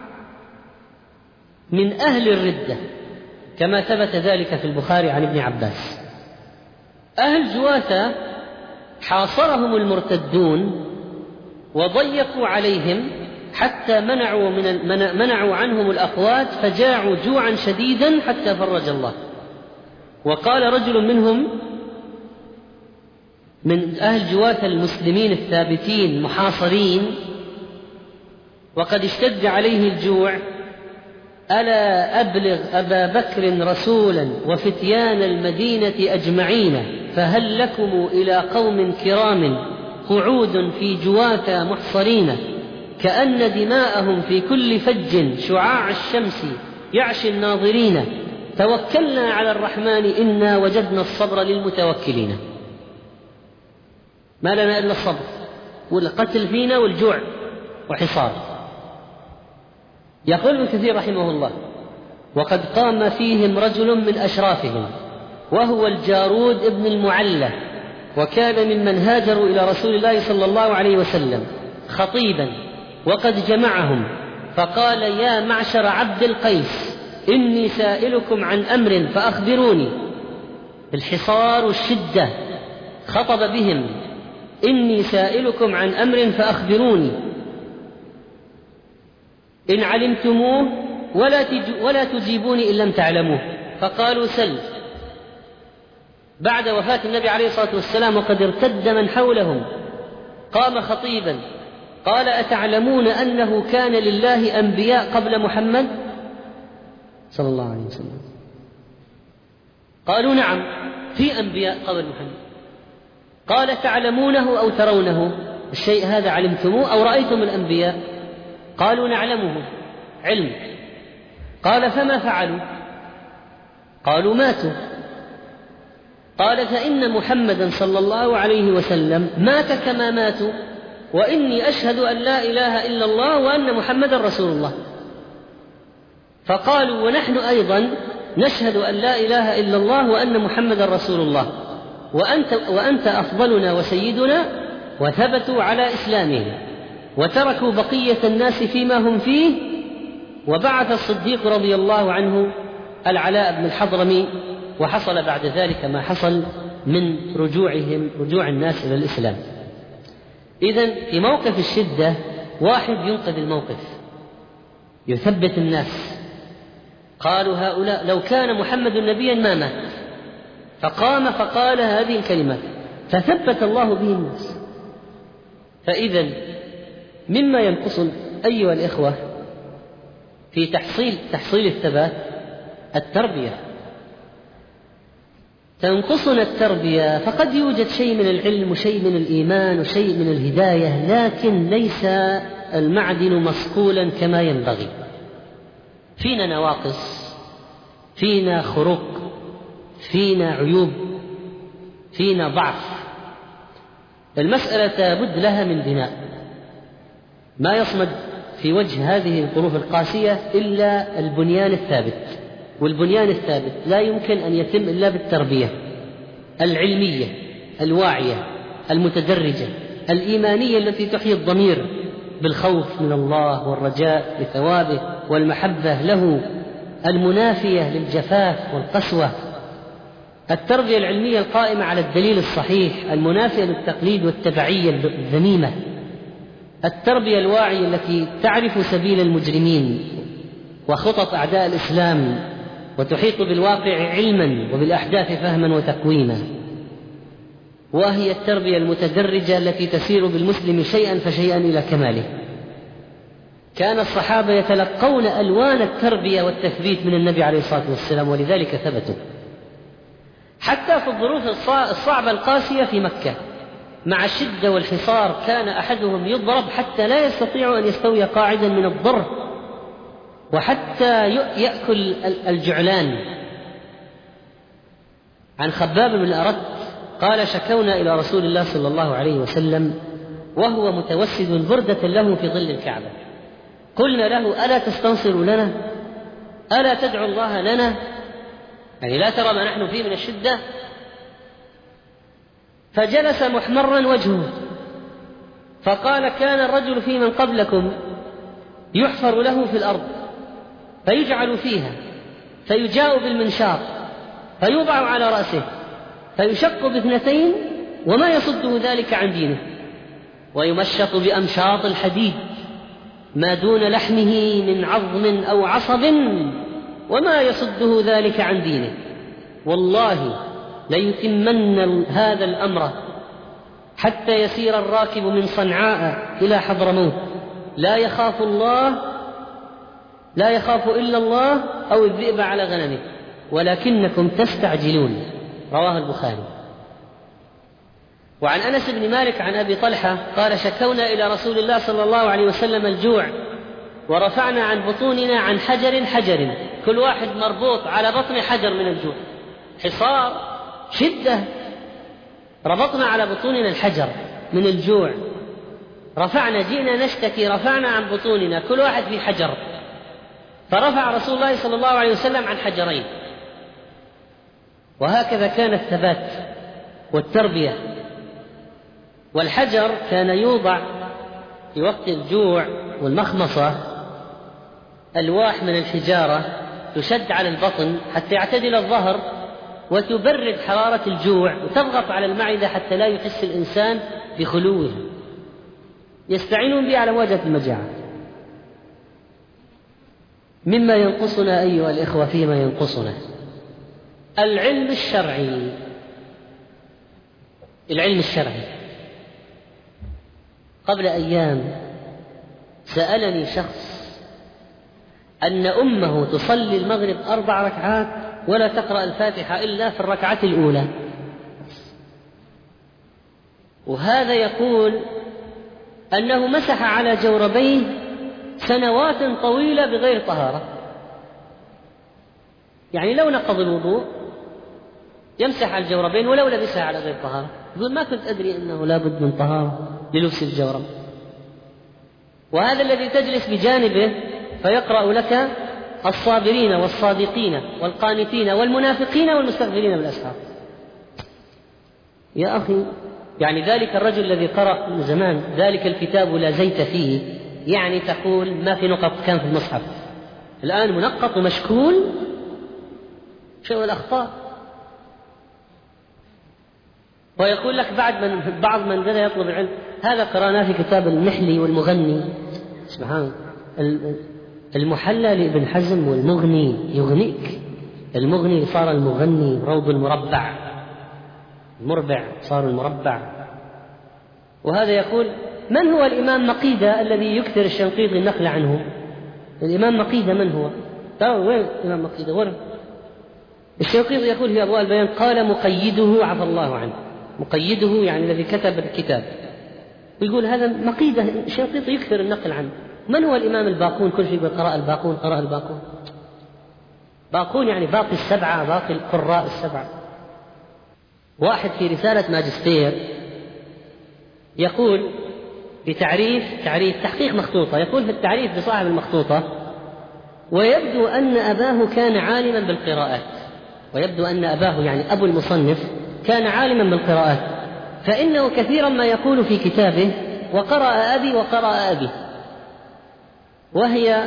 من أهل الردة، كما ثبت ذلك في البخاري عن ابن عباس. أهل جواثة حاصرهم المرتدون وضيقوا عليهم حتى منعوا عنهم الأقوات، فجاعوا جوعا شديدا حتى فرج الله. وقال رجل منهم من أهل جواثة المسلمين الثابتين محاصرين وقد اشتد عليه الجوع: ألا أبلغ أبا بكر رسولا وفتيان المدينة أجمعين، فهل لكم إلى قوم كرام قعود في جواثة محصرين، كأن دماءهم في كل فج شعاع الشمس يعشي الناظرين، توكلنا على الرحمن إنا وجدنا الصبر للمتوكلين. ما لنا إلا الصبر، والقتل فينا والجوع وحصار. يقول ابن كثير رحمه الله: وقد قام فيهم رجل من أشرافهم وهو الجارود ابن المعلى، وكان ممن هاجروا إلى رسول الله صلى الله عليه وسلم خطيبا، وقد جمعهم فقال: يا معشر عبد القيس، إني سائلكم عن أمر فأخبروني. الحصار والشدة خطب بهم: إني سائلكم عن أمر فأخبروني، إن علمتموه ولا تجيبوني إن لم تعلموه. فقالوا: سل. بعد وفاة النبي عليه الصلاة والسلام وقد ارتد من حولهم قام خطيبا قال: أتعلمون أنه كان لله أنبياء قبل محمد صلى الله عليه وسلم؟ قالوا: نعم، في أنبياء قبل محمد. قال: تعلمونه أو ترونه؟ الشيء هذا علمتموه أو رأيتم الأنبياء؟ قالوا: نعلمه علم. قال: فما فعلوا؟ قالوا: ماتوا. قال: فإن محمدا صلى الله عليه وسلم مات كما ماتوا، وإني أشهد أن لا إله إلا الله وأن محمدا رسول الله. فقالوا: ونحن أيضا نشهد أن لا إله إلا الله وأن محمدا رسول الله، وأنت أفضلنا وسيدنا. وثبتوا على إسلامهم وتركوا بقية الناس فيما هم فيه. وبعث الصديق رضي الله عنه العلاء بن الحضرمي، وحصل بعد ذلك ما حصل من رجوع الناس إلى الإسلام. إذن في موقف الشدة واحد ينقذ الموقف، يثبت الناس. قالوا هؤلاء: لو كان محمد نبيا ما مات. فقام فقال هذه الكلمات فثبت الله به الناس. فإذن مما ينقص أيها الإخوة في تحصيل الثبات التربية. تنقصنا التربية، فقد يوجد شيء من العلم وشيء من الإيمان وشيء من الهداية، لكن ليس المعدن مصقولا كما ينبغي. فينا نواقص، فينا خروق، فينا عيوب، فينا ضعف. المسألة لابد لها من بناء. ما يصمد في وجه هذه الظروف القاسية إلا البنيان الثابت، والبنيان الثابت لا يمكن أن يتم إلا بالتربية العلمية الواعية المتدرجة الإيمانية التي تحيي الضمير بالخوف من الله والرجاء لثوابه والمحبة له، المنافية للجفاف والقسوة. التربية العلمية القائمة على الدليل الصحيح المنافية للتقليد والتبعية الذميمة. التربية الواعية التي تعرف سبيل المجرمين وخطط أعداء الإسلام وتحيط بالواقع علما وبالأحداث فهما وتقويما. وهي التربية المتدرجة التي تسير بالمسلم شيئا فشيئا إلى كماله. كان الصحابة يتلقون ألوان التربية والتثبيت من النبي عليه الصلاة والسلام، ولذلك ثبتوا حتى في الظروف الصعبة القاسية في مكة. مع الشدة والحصار كان أحدهم يضرب حتى لا يستطيع أن يستوي قاعدا من الضرب، وحتى يأكل الجعلان. عن خباب بن الأرت قال: شكونا إلى رسول الله صلى الله عليه وسلم وهو متوسد بردة له في ظل الكعبة، قلنا له: ألا تستنصر لنا؟ ألا تدعو الله لنا؟ يعني لا ترى ما نحن فيه من الشدة؟ فجلس محمرا وجهه فقال: كان الرجل في من قبلكم يحفر له في الأرض فيجعل فيها، فيجاء بالمنشار فيوضع على رأسه فيشق باثنتين وما يصده ذلك عن دينه، ويمشط بأمشاط الحديد ما دون لحمه من عظم أو عصب وما يصده ذلك عن دينه. والله ليتمن هذا الأمر حتى يسير الراكب من صنعاء إلى حضرموت لا يخاف إلا الله أو الذئب على غنمه، ولكنكم تستعجلون. رواه البخاري. وعن أنس بن مالك عن أبي طلحة قال: شكونا إلى رسول الله صلى الله عليه وسلم الجوع، ورفعنا عن بطوننا عن حجر، كل واحد مربوط على بطن حجر من الجوع، حصار شدة، ربطنا على بطوننا الحجر من الجوع، جئنا نشتكي، رفعنا عن بطوننا كل واحد في حجر، فرفع رسول الله صلى الله عليه وسلم عن حجرين. وهكذا كان الثبات والتربية. والحجر كان يوضع في وقت الجوع والمخمصة ألواح من الحجارة تشد على البطن حتى يعتدل الظهر وتبرد حرارة الجوع وتضغط على المعدة حتى لا يحس الإنسان بخلوه، يستعينون به على مواجهة المجاعة. مما ينقصنا أيها الإخوة فيما ينقصنا العلم الشرعي. قبل أيام سألني شخص أن أمه تصلي المغرب 4 ركعات ولا تقرأ الفاتحة إلا في الركعة الأولى، وهذا يقول أنه مسح على جوربيه سنوات طويلة بغير طهارة. يعني لو نقض الوضوء يمسح على الجوربين ولو لبسها على غير طهارة. يقول: ما كنت أدري أنه لا بد من طهارة للبس الجورب. وهذا الذي تجلس بجانبه فيقرأ لك الصابرين والصادقين والقانتين والمنافقين والمستغفرين بالأسحار. يا أخي، يعني ذلك الرجل الذي قرأ من زمان ذلك الكتاب لا زيت فيه، يعني تقول ما في نقط كان في المصحف، الآن منقط ومشكول. شو الأخطاء؟ ويقول لك بعض من بدأ يطلب العلم: هذا قرأناه في كتاب المحلي والمغني. سبحان المحلى لابن حزم والمغني يغنيك، المغني صار المغني، روض المربع صار المربع. وهذا يقول: من هو الإمام مقيدة الذي يكثر الشنقيطي النقل عنه؟ الإمام مقيدة من هو؟ وين الإمام مقيدة؟ الشنقيطي يقول في أضواء البيان: قال مقيده عفى الله عنه. مقيده يعني الذي كتب الكتاب، ويقول هذا مقيدة. الشنقيطي يكثر النقل عنه. من هو الإمام الباقون؟ كل شيء يقول قرأ الباقون قرأ الباقون. باقون يعني باقي السبعة، باقي القراء السبعة. واحد في رسالة ماجستير يقول بتعريف تحقيق مخطوطة، يقول في التعريف بصاحب المخطوطة: ويبدو أن أباه كان عالما بالقراءات. ويبدو أن أباه يعني أبو المصنف كان عالما بالقراءات، فإنه كثيرا ما يقول في كتابه: وقرأ أبي وقرأ أبي، وهي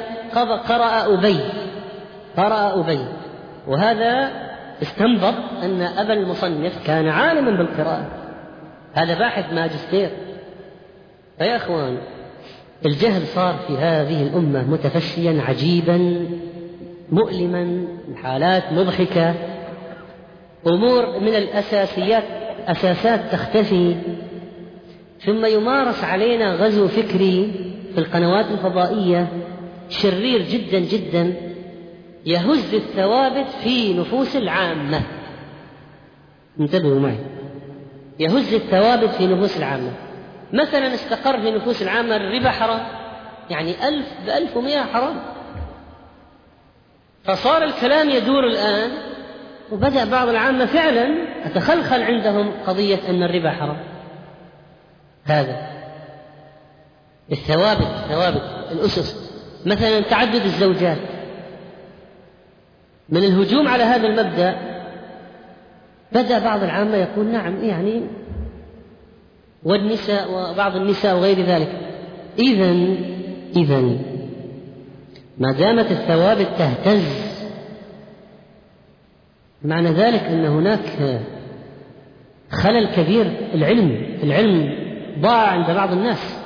قرأ أبي. وهذا استنبط أن أبا المصنف كان عالما بالقراءة. هذا باحث ماجستير. فيا أخوان، الجهل صار في هذه الأمة متفشيا عجيبا مؤلما، حالات مضحكة، أمور من الأساسيات أساسات تختفي، ثم يمارس علينا غزو فكري في القنوات الفضائية شرير جدا جدا، يهز الثوابت في نفوس العامة. انتبهوا معي، يهز الثوابت في نفوس العامة. مثلا استقر في نفوس العامة الربا حرام، يعني 1100 حرام، فصار الكلام يدور الآن، وبدأ بعض العامة فعلا أتخلخل عندهم قضية أن الربا حرام. هذا الثوابت الأسس. مثلا تعدد الزوجات، من الهجوم على هذا المبدأ بدأ بعض العامة يقول نعم يعني، والنساء وبعض النساء وغير ذلك. إذن ما دامت الثوابت تهتز، معنى ذلك أن هناك خلل كبير. العلم ضاع عند بعض الناس.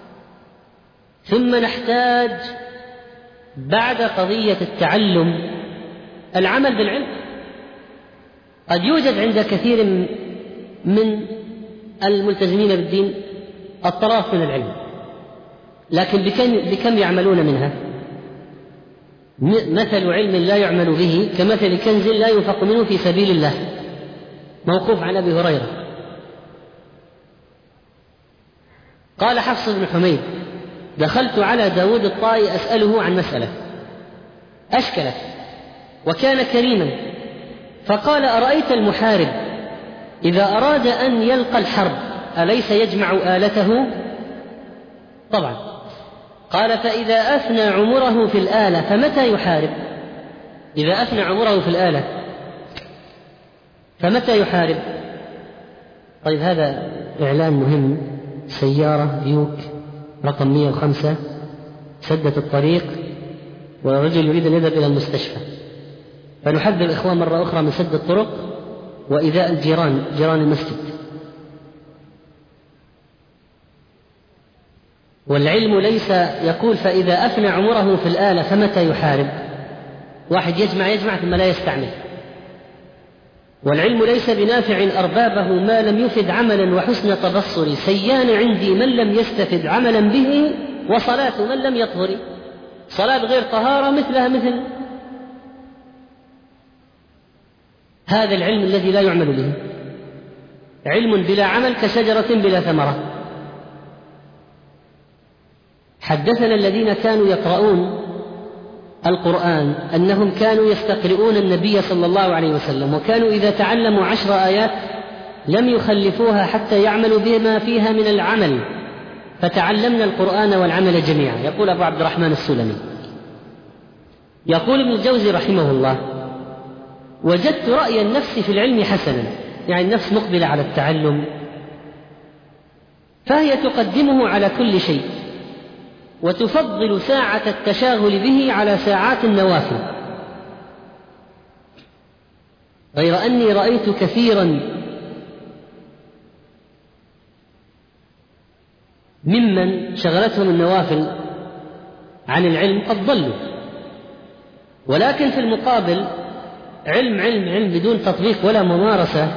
ثم نحتاج بعد قضية التعلم العمل بالعلم. قد يوجد عند كثير من الملتزمين بالدين الطراف من العلم، لكن بكم يعملون منها؟ مثل علم لا يعمل به كمثل كنز لا ينفق منه في سبيل الله، موقوف عن أبي هريرة. قال حفص بن حميد: دخلت على داود الطائي أسأله عن مسألة أشكلت، وكان كريما، فقال: أرأيت المحارب إذا أراد أن يلقى الحرب أليس يجمع آلته؟ طبعا. قال: فإذا أفنى عمره في الآلة فمتى يحارب؟ إذا أفنى عمره في الآلة فمتى يحارب؟ طيب، هذا إعلان مهم. سيارة ديوك رقم 105 سدت الطريق، والرجل يريد أن يذهب إلى المستشفى، فنحذر الإخوان مرة أخرى من سد الطرق وإيذاء جيران المسجد. والعلم ليس يقول فإذا أفنى عمره في الآلة فمتى يحارب. واحد يجمع ثم لا يستعمل. والعلم ليس بنافع أربابه ما لم يفد عملا وحسن تبصر. سيان عندي من لم يستفد عملا به، وصلاة من لم يطهر. صلاة غير طهارة مثلها مثل هذا العلم الذي لا يعمل به. علم بلا عمل كشجرة بلا ثمرة. حدثنا الذين كانوا يقرؤون القرآن أنهم كانوا يستقرؤون النبي صلى الله عليه وسلم، وكانوا إذا تعلموا 10 آيات لم يخلفوها حتى يعملوا بما فيها من العمل، فتعلمنا القرآن والعمل جميعا. يقول أبو عبد الرحمن السلمي. يقول ابن الجوزي رحمه الله: وجدت رأي النفس في العلم حسنا، يعني النفس مقبلة على التعلم، فهي تقدمه على كل شيء، وتفضل ساعة التشاغل به على ساعات النوافل. غير أني رأيت كثيرا ممن شغلتهم النوافل عن العلم قد ضلوا، ولكن في المقابل علم بدون تطبيق ولا ممارسة.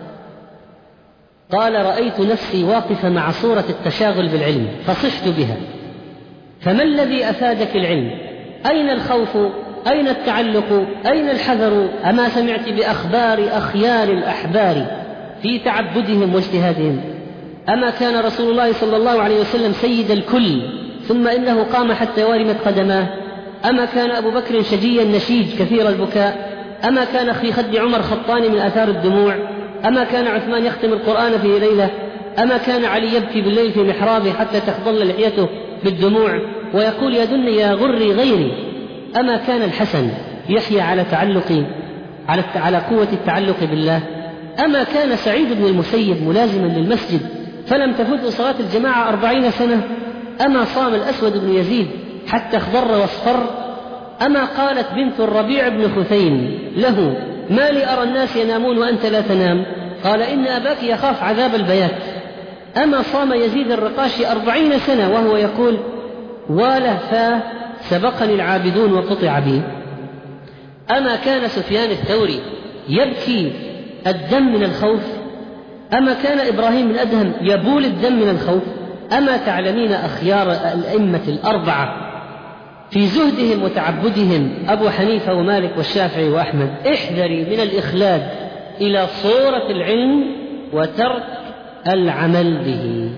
قال: رأيت نفسي واقفة مع صورة التشاغل بالعلم فصحت بها. فما الذي أفادك العلم؟ أين الخوف أين التعلق؟ أين الحذر؟ أما سمعت بأخبار أخيار الأحبار في تعبدهم واجتهادهم؟ أما كان رسول الله صلى الله عليه وسلم سيد الكل ثم إنه قام حتى وارمت قدماه؟ أما كان أبو بكر شجيا نشيج كثير البكاء؟ أما كان في خد عمر خطان من آثار الدموع؟ أما كان عثمان يختم القرآن في ليلة؟ أما كان علي يبكي بالليل في محرابه حتى تخضل لحيته بالدموع ويقول يا دنيا يا غري غيري؟ أما كان الحسن يحيى على قوة التعلق بالله؟ أما كان سعيد بن المسيب ملازما للمسجد فلم تفته صلاة الجماعة 40 سنة؟ أما صام الأسود بن يزيد حتى اخضر واصفر؟ أما قالت بنت الربيع بن خثيم له ما لي أرى الناس ينامون وأنت لا تنام؟ قال إن أباك يخاف عذاب البيات. أما صام يزيد الرقاشي 40 سنة وهو يقول ولهفا سبقني العابدون وقطع بي؟ أما كان سفيان الثوري يبكي الدم من الخوف؟ أما كان إبراهيم بن أدهم يبول الدم من الخوف؟ أما تعلمين أخيار الأئمة الأربعة في زهدهم وتعبدهم أبو حنيفة ومالك والشافعي وأحمد؟ احذري من الإخلاد إلى صورة العلم وترك العمل به.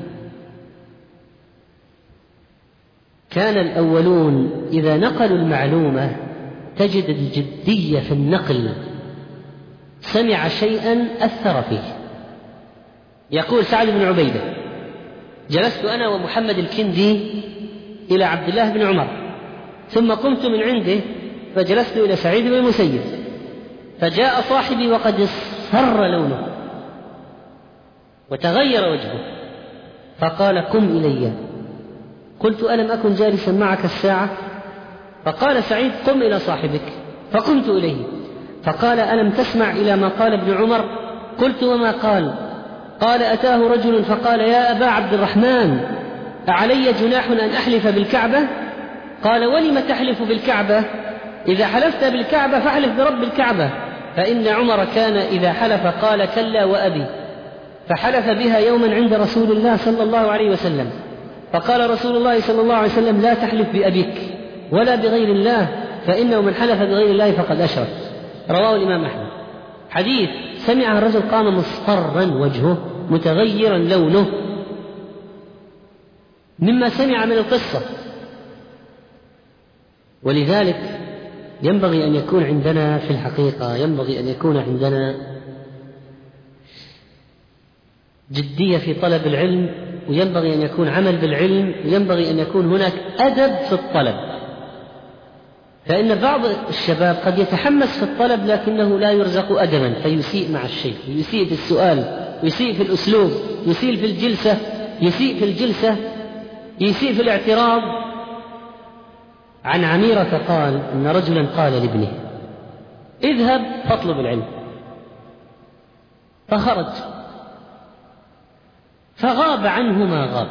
كان الأولون إذا نقلوا المعلومة تجد الجدية في النقل، سمع شيئا أثر فيه. يقول سعد بن عبيدة جلست أنا ومحمد الكندي إلى عبد الله بن عمر ثم قمت من عنده فجلست إلى سعيد بن المسيب فجاء صاحبي وقد اصفر لونه وتغير وجهه فقال قم إلي. قلت ألم أكن جالسا معك الساعة؟ فقال سعيد قم إلى صاحبك. فقمت إليه فقال ألم تسمع إلى ما قال ابن عمر؟ قلت وما قال؟ قال أتاه رجل فقال يا أبا عبد الرحمن أعلي جناح أن أحلف بالكعبة؟ قال ولم تحلف بالكعبة؟ إذا حلفت بالكعبة فاحلف برب الكعبة، فإن عمر كان إذا حلف قال كلا وأبي، فحلف بها يوما عند رسول الله صلى الله عليه وسلم فقال رسول الله صلى الله عليه وسلم لا تحلف بأبيك ولا بغير الله فإنه من حلف بغير الله فقد أشرك. رواه الإمام أحمد. حديث سمع الرجل قام مصفرا وجهه متغيرا لونه مما سمع من القصة. ولذلك ينبغي أن يكون عندنا في الحقيقة ينبغي أن يكون عندنا جدية في طلب العلم، وينبغي أن يكون عمل بالعلم، وينبغي أن يكون هناك أدب في الطلب. فإن بعض الشباب قد يتحمس في الطلب لكنه لا يرزق أدبا فيسيء مع الشيخ، يسيء في السؤال، يسيء في الأسلوب، يسيء في الجلسة، يسيء في الاعتراض. عن عميرة قال إن رجلا قال لابنه اذهب فاطلب العلم، فخرج فغاب عنه ما غاب،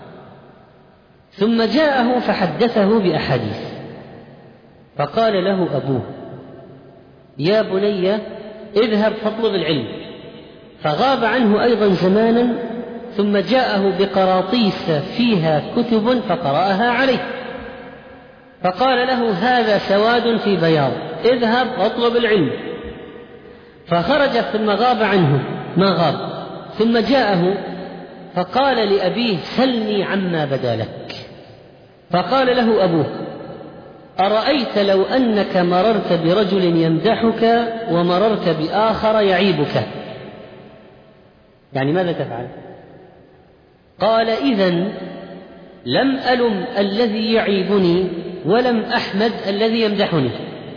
ثم جاءه فحدثه بأحاديث، فقال له أبوه يا بني اذهب فاطلب العلم، فغاب عنه أيضا زمانا، ثم جاءه بقراطيس فيها كتب فقرأها عليه، فقال له هذا سواد في بياض اذهب واطلب العلم، فخرج ثم غاب عنه ما غاب، ثم جاءه فقال لأبيه سلني عما بدا لك، فقال له أبوه أرأيت لو أنك مررت برجل يمدحك ومررت بآخر يعيبك، يعني ماذا تفعل؟ قال إذن لم ألم الذي يعيبني ولم أحمد الذي يمدحني.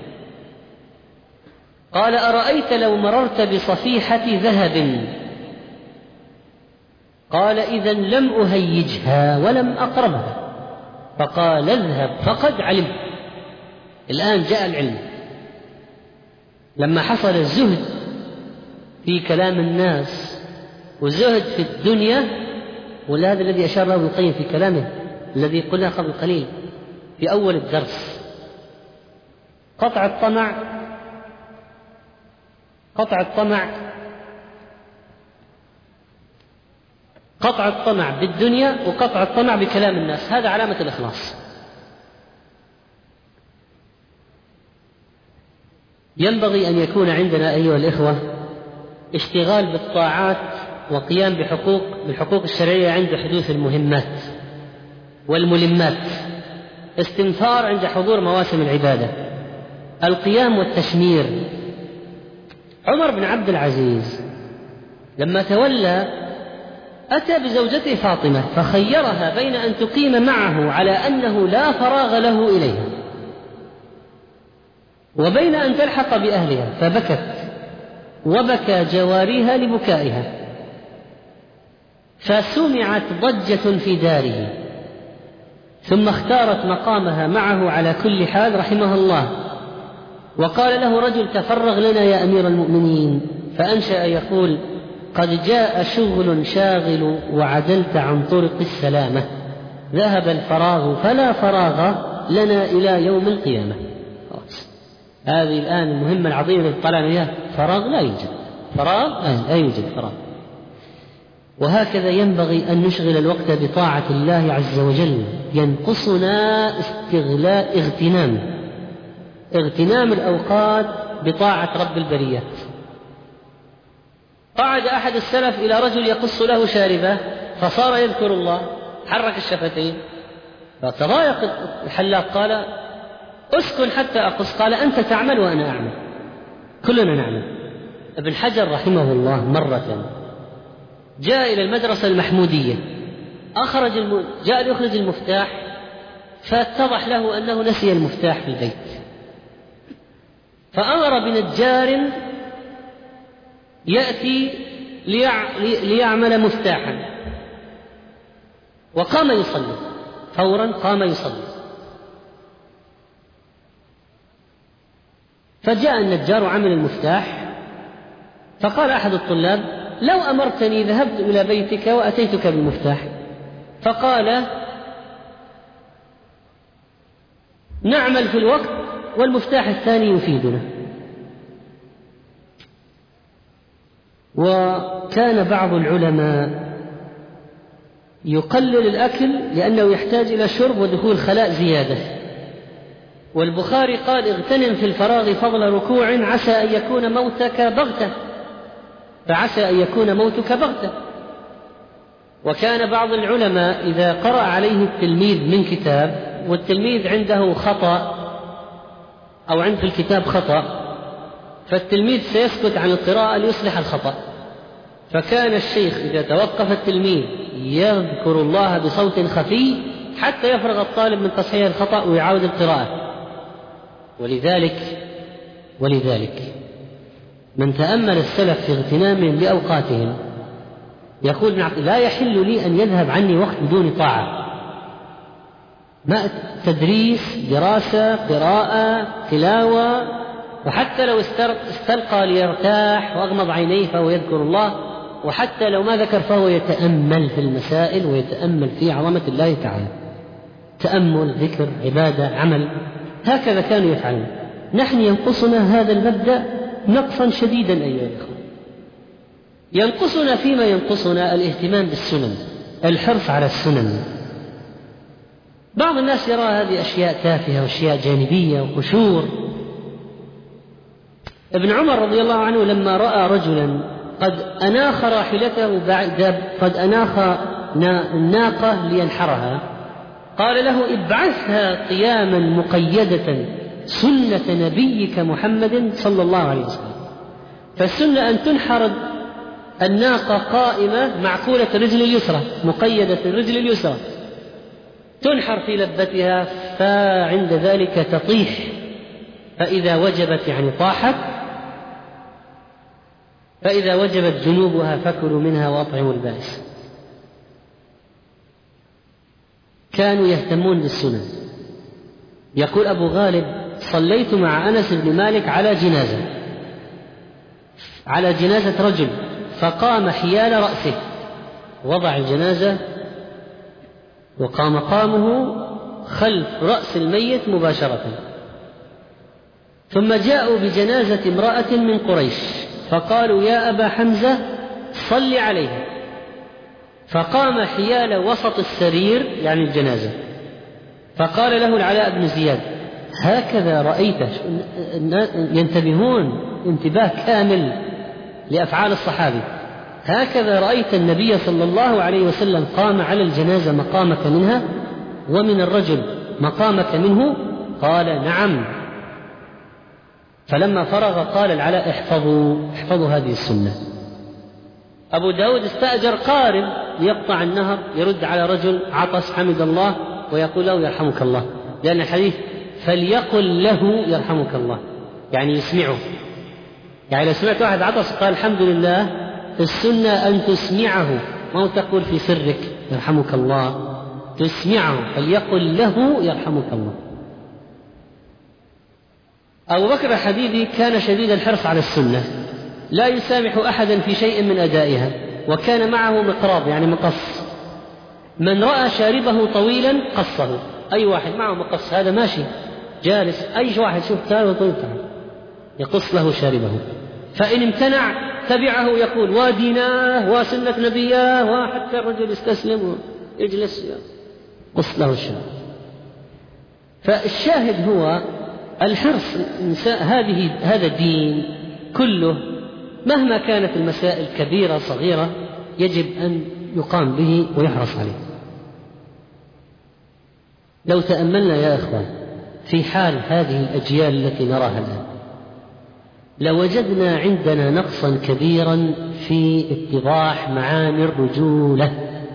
قال أرأيت لو مررت بصفيحة ذهب؟ قال إذن لم أهيجها ولم أقربها. فقال اذهب فقد علمت. الآن جاء العلم. لما حصل الزهد في كلام الناس وزهد في الدنيا، وهذا الذي أشار له ابن القيم في كلامه الذي قلنا قبل قليل في أول الدرس، قطع الطمع بالدنيا وقطع الطمع بكلام الناس، هذا علامة الإخلاص. ينبغي أن يكون عندنا أيها الإخوة اشتغال بالطاعات وقيام بالحقوق الشرعية عند حدوث المهمات والملمات، استنفار عند حضور مواسم العبادة، القيام والتشمير. عمر بن عبد العزيز لما تولى أتى بزوجته فاطمة فخيرها بين أن تقيم معه على أنه لا فراغ له إليها وبين أن تلحق بأهلها، فبكت وبكى جواريها لبكائها، فسمعت ضجة في داره، ثم اختارت مقامها معه على كل حال رحمه الله. وقال له رجل: تفرغ لنا يا أمير المؤمنين، فأنشأ يقول: قد جاء شغل شاغل وعدلت عن طرق السلامة، ذهب الفراغ فلا فراغ لنا إلى يوم القيامة. هذه الآن المهمة العظيمة التي طلعنا إياها، فراغ لا يوجد، لا يوجد فراغ. وهكذا ينبغي أن نشغل الوقت بطاعة الله عز وجل. ينقصنا اغتنام الأوقات بطاعة رب البريات. قعد أحد السلف إلى رجل يقص له شاربه فصار يذكر الله، حرك الشفتين، فتضايق الحلاق، قال: اسكن حتى أقص. قال: أنت تعمل وأنا أعمل، كلنا نعمل. ابن حجر رحمه الله مرة جاء إلى المدرسة المحمودية، جاء ليخرج المفتاح، فاتضح له أنه نسي المفتاح في البيت، فأمر بنجار يأتي ليعمل مفتاحا، وقام يصلي، فورا قام يصلي. فجاء النجار وعمل المفتاح، فقال أحد الطلاب: لو أمرتني ذهبت إلى بيتك وأتيتك بالمفتاح. فقال: نعمل في الوقت والمفتاح الثاني يفيدنا. وكان بعض العلماء يقلل الأكل لأنه يحتاج إلى شرب ودخول خلاء زيادة، والبخاري قال: اغتنم في الفراغ فضل ركوع عسى أن يكون موتك بغتة، فعسى أن يكون موتك بغتة. وكان بعض العلماء إذا قرأ عليه التلميذ من كتاب والتلميذ عنده خطأ أو عند في الكتاب خطأ، فالتلميذ سيسكت عن القراءة ليصلح الخطأ، فكان الشيخ إذا توقف التلميذ يذكر الله بصوت خفي حتى يفرغ الطالب من تصحيح الخطأ ويعاود القراءة. ولذلك من تأمل السلف في اغتنامهم لأوقاتهم يقول: لا يحل لي أن يذهب عني وقت بدون طاعة، ما تدريس، دراسة، قراءة، تلاوة، وحتى لو استلقى ليرتاح وأغمض عينيه فهو يذكر الله، وحتى لو ما ذكر فهو يتأمل في المسائل ويتأمل في عظمة الله تعالى. تأمل، ذكر، عبادة، عمل، هكذا كانوا يفعلون. نحن ينقصنا هذا المبدأ نقصا شديدا أيها الأخوة. ينقصنا فيما ينقصنا الاهتمام بالسنن، الحرص على السنن. بعض الناس يرى هذه أشياء تافهة وأشياء جانبية وقشور. ابن عمر رضي الله عنه لما رأى رجلا قد أناخ راحلته قد أناخ الناقة لينحرها، قال له: ابعثها قياما مقيدة سنة نبيك محمد صلى الله عليه وسلم. فالسنة أن تنحر الناقة قائمة معقولة الرجل اليسرى، مقيدة الرجل اليسرى، تنحر في لبتها، فعند ذلك تطيح، فإذا وجبت يعني طاحت، فإذا وجبت جنوبها فكلوا منها وأطعموا البائس. كانوا يهتمون بالسنن. يقول أبو غالب: صليت مع أنس بن مالك على جنازة رجل، فقام حيال رأسه، وضع الجنازة وقام قامه خلف رأس الميت مباشرة، ثم جاءوا بجنازة امرأة من قريش فقالوا: يا أبا حمزة صل عليها، فقام حيال وسط السرير يعني الجنازة، فقال له العلاء بن زياد: هكذا رأيت ينتبهون انتباه كامل لأفعال الصحابي. هكذا رأيت النبي صلى الله عليه وسلم قام على الجنازة مقامك منها ومن الرجل مقامك منه؟ قال نعم. فلما فرغ قال العلاء احفظوا هذه السنة. أبو داود استأجر قارب ليقطع النهر يرد على رجل عطس حمد الله ويقول له يرحمك الله، لأن الحديث فليقل له يرحمك الله يعني يسمعه. يعني لو سمعت واحد عطس قال الحمد لله، السنة أن تسمعه، ما تقول في سرك يرحمك الله، تسمعه فليقل له يرحمك الله. أبو بكر الحديدي كان شديد الحرص على السنة، لا يسامح أحدا في شيء من أدائها، وكان معه مقراض يعني مقص، من رأى شاربه طويلا قصه. أي واحد معه مقص هذا ماشي جالس، أي واحد شوف شاربه طويل يقص له شاربه، فإن امتنع تبعه يقول وديناه وسنة نبياه، وحتى الرجل يستسلم ويجلس قص له الشارب. فالشاهد هو الحرص هذا الدين كله مهما كانت المسائل كبيرة صغيرة يجب أن يقام به ويحرص عليه. لو تأملنا يا إخوان في حال هذه الأجيال التي نراها الآن لوجدنا عندنا نقصا كبيرا في اتضاح معاني الرجولة.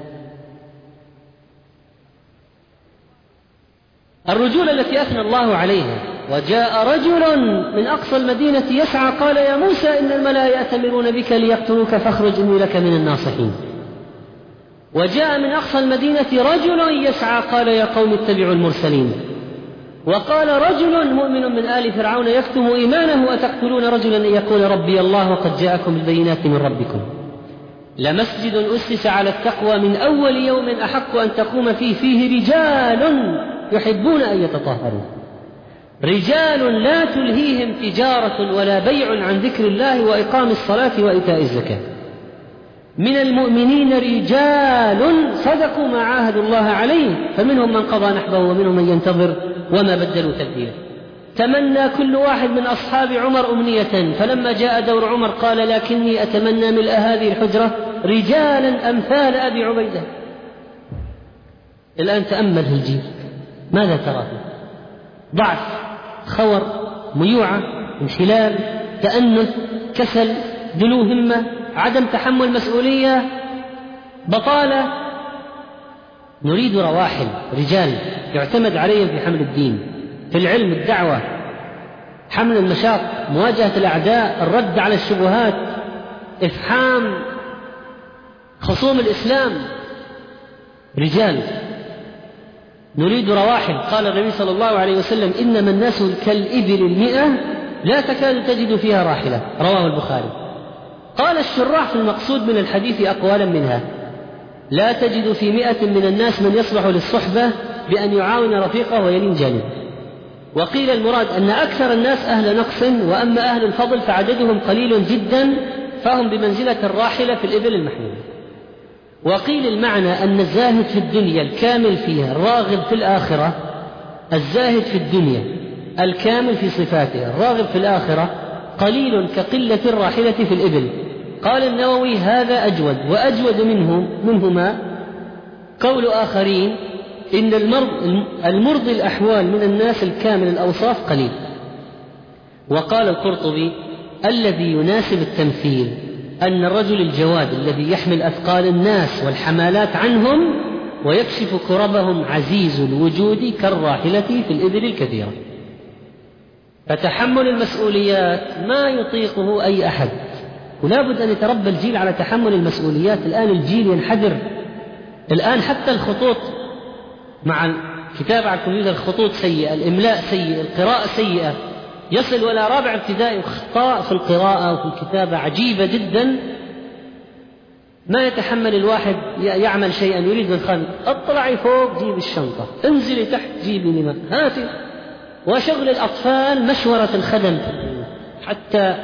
الرجولة التي أثنى الله عليها: وجاء رجل من أقصى المدينة يسعى قال يا موسى إن الملأ يأتمرون بك ليقتلوك فاخرج إني لك من الناصحين. وجاء من أقصى المدينة رجل يسعى قال يا قوم اتبعوا المرسلين. وقال رجل مؤمن من آل فرعون يكتم إيمانه أتقتلون رجلا أن يقول ربي الله وقد جاءكم بالبينات من ربكم لمسجد أسس على التقوى من أول يوم أحق أن تقوم فيه رجال يحبون أن يتطهروا، رجال لا تلهيهم تجارة ولا بيع عن ذكر الله وإقام الصلاة وإيتاء الزكاة، من المؤمنين رجال صدقوا ما عاهدوا الله عليه فمنهم من قضى نحبه ومنهم من ينتظر وما بدلوا تبديلا. تمنى كل واحد من أصحاب عمر أمنية، فلما جاء دور عمر قال لكني أتمنى ملء هذه الحجرة رجالا أمثال أبي عبيدة. الآن تأمل الجيل ماذا ترى؟ ضعف، خور، ميوعة، انحلال، تأنث، كسل، دنو همة، عدم تحمل مسؤولية، بطالة. نريد رواحل رجال يعتمد عليهم في حمل الدين، في العلم، الدعوة، حمل المشاق، مواجهة الأعداء، الرد على الشبهات، إفحام خصوم الإسلام. رجال نريد رواحل. قال النبي صلى الله عليه وسلم إنما الناس كالإبل 100 لا تكاد تجد فيها راحلة، رواه البخاري. قال الشراح في المقصود من الحديث أقوالا منها: لا تجد في 100 من الناس من يصلح للصحبة بأن يعاون رفيقه ويلين جانبه. وقيل المراد أن أكثر الناس أهل نقص، وأما أهل الفضل فعددهم قليل جدا فهم بمنزلة الراحلة في الإبل المحمولة. وقيل المعنى أن الزاهد في الدنيا الكامل فيها الراغب في الآخرة، الزاهد في الدنيا الكامل في صفاتها الراغب في الآخرة قليل كقلة الراحلة في الإبل. قال النووي هذا أجود، وأجود منهما قول آخرين إن المرضي الأحوال من الناس الكامل الأوصاف قليل. وقال القرطبي الذي يناسب التمثيل أن الرجل الجواد الذي يحمل أثقال الناس والحمالات عنهم ويكشف كربهم عزيز الوجود كالراحلة في الإبل الكثيرة. فتحمل المسؤوليات ما يطيقه أي أحد، ولا بد أن يتربى الجيل على تحمل المسؤوليات. الآن الجيل ينحدر، الآن حتى الخطوط مع الكتابة على الكمبيوتر الخطوط سيئة، الإملاء سيء، القراءة سيئة، يصل إلى رابع ابتدائي أخطاء في القراءة وفي الكتابة عجيبة جدا. ما يتحمل الواحد يعمل شيئا يريد من خلف، اطلعي فوق جيب الشنطة، انزلي تحت جيبي لما هاتي. وشغل الأطفال مشورة الخدم حتى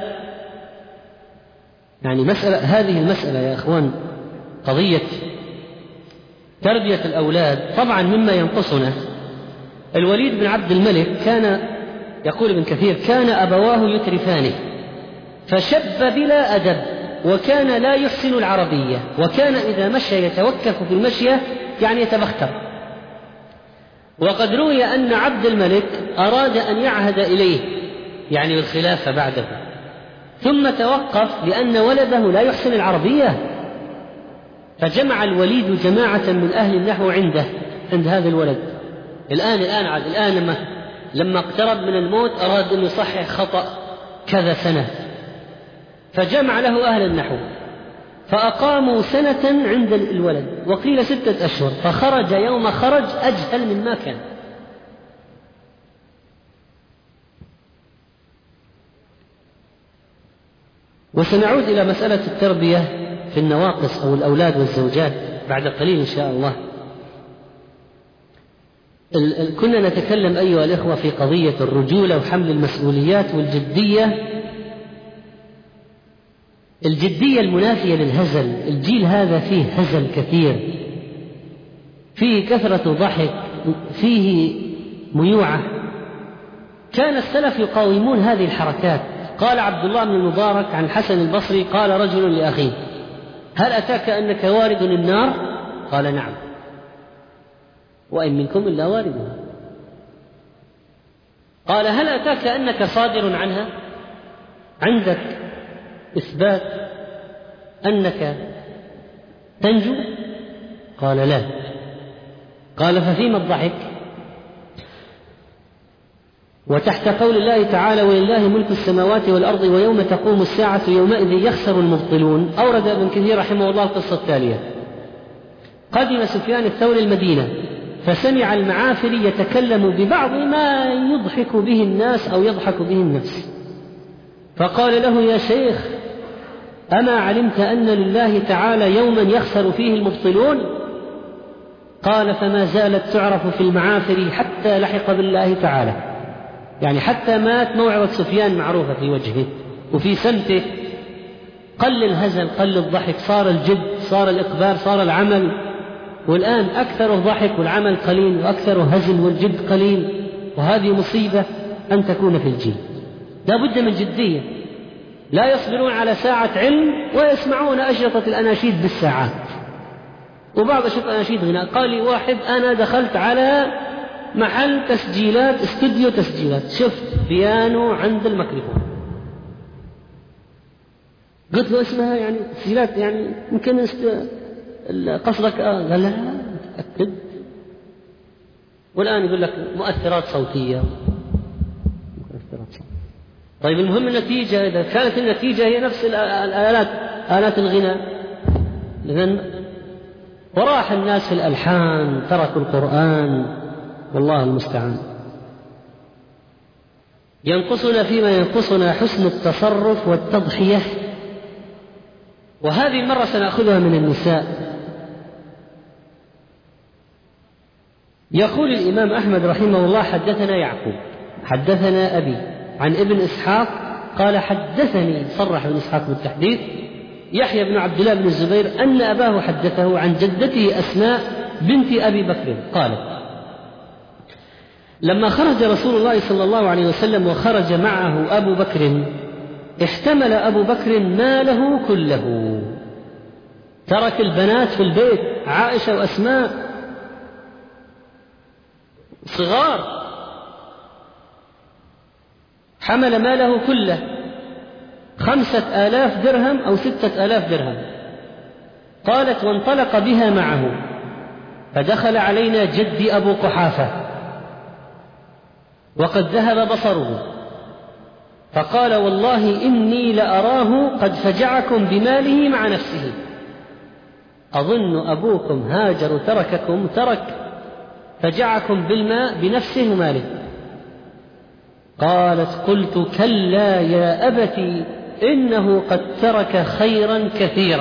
يعني هذه المسألة يا أخوان، قضية تربية الأولاد طبعا مما ينقصنا الوليد بن عبد الملك كان، يقول ابن كثير، كان أبواه يترفانه، فشب بلا أدب، وكان لا يحسن العربية، وكان إذا مشى يتوكف في المشية يعني يتبختر. وقد روي أن عبد الملك أراد أن يعهد إليه يعني بالخلافة بعده، ثم توقف لأن ولده لا يحسن العربية، فجمع الوليد جماعة من أهل النحو عند هذا الولد. الآن لما اقترب من الموت أراد أن يصحح خطأ كذا سنة، فجمع له أهل النحو فأقاموا سنة عند الولد، وقيل 6 أشهر، فخرج يوم خرج أجهل مما كان. وسنعود إلى مسألة التربية في النواقص أو الأولاد والزوجات بعد قليل إن شاء الله. كنا نتكلم أيها الإخوة في قضية الرجولة وحمل المسؤوليات الجدية المنافية للهزل. الجيل هذا فيه هزل كثير، فيه كثرة ضحك، فيه ميوعة. كان السلف يقاومون هذه الحركات. قال عبد الله بن المبارك عن الحسن البصري قال رجل لأخيه: هل أتاك أنك وارد النار؟ قال: نعم، وإن منكم إلا واردها. قال: هل أتاك أنك صادر عنها؟ عندك إثبات أنك تنجو؟ قال: لا. قال: ففيما الضحك؟ وتحت قول الله تعالى: ولله ملك السماوات والأرض ويوم تقوم الساعة يومئذ يخسر المبطلون. أورد ابن كثير رحمه الله القصة التالية: قدم سفيان الثوري المدينة فسمع المعافري يتكلم ببعض ما يضحك به الناس أو يضحك به النفس، فقال له: يا شيخ، أما علمت أن لله تعالى يوما يخسر فيه المبطلون؟ قال: فما زالت تعرف في المعافر حتى لحق بالله تعالى، يعني حتى مات موعظة سفيان معروفة في وجهه وفي سمته. قل الهزل، قل الضحك، صار الجد، صار الإقبال، صار العمل. والآن أكثر الضحك والعمل قليل، وأكثر هزل والجد قليل، وهذه مصيبة أن تكون في الجيل. لا بد من جدية. لا يصبرون على ساعة علم ويسمعون أشرطة الأناشيد بالساعات، وبعض أشرطة أناشيد غناء. قال لي واحد: أنا دخلت على محل تسجيلات، استوديو تسجيلات، شفت بيانو عند الميكروفون. قلت له: اسمها يعني تسجيلات، يعني يمكن قصدك؟ قال: لا، أتأكد. والآن يقول لك مؤثرات صوتية. طيب المهم النتيجة، إذا كانت النتيجة هي نفس آلات الغناء، إذن وراح الناس في الألحان، تركوا القرآن، والله المستعان. ينقصنا فيما ينقصنا حسن التصرف والتضحية، وهذه المرة سنأخذها من النساء. يقول الإمام أحمد رحمه الله: حدثنا يعقوب حدثنا أبي عن ابن إسحاق قال: حدثني، صرح ابن إسحاق بالتحديث، يحيى بن عبد الله بن الزبير أن أباه حدثه عن جدته أسماء بنت أبي بكر قالت: لما خرج رسول الله صلى الله عليه وسلم وخرج معه أبو بكر، احتمل أبو بكر ماله كله، ترك البنات في البيت، عائشة وأسماء صغار، حمل ماله كله 5000 درهم أو 6000 درهم. قالت: وانطلق بها معه، فدخل علينا جدي أبو قحافة وقد ذهب بصره، فقال: والله إني لأراه قد فجعكم بماله مع نفسه، أظن أبوكم هاجر ترككم، ترك فجعكم بالماء بنفسه وماله. قالت: قلت: كلا يا أبتي، إنه قد ترك خيرا كثيرا.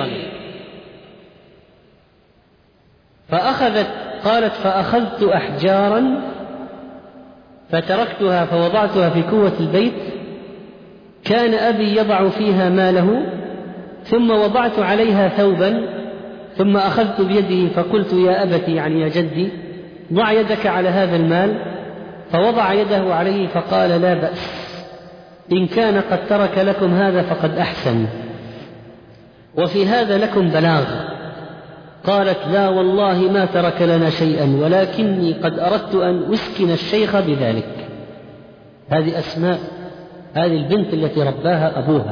قالت: فأخذت أحجارا فتركتها فوضعتها في كوة البيت، كان أبي يضع فيها ماله، ثم وضعت عليها ثوبا، ثم أخذت بيده فقلت: يا أبتي، يعني يا جدي، ضع يدك على هذا المال فوضع يده عليه فقال: لا بأس، إن كان قد ترك لكم هذا فقد أحسن، وفي هذا لكم بلاغ. قالت: لا والله ما ترك لنا شيئا، ولكني قد أردت أن أسكن الشيخ بذلك. هذه أسماء، هذه البنت التي رباها أبوها.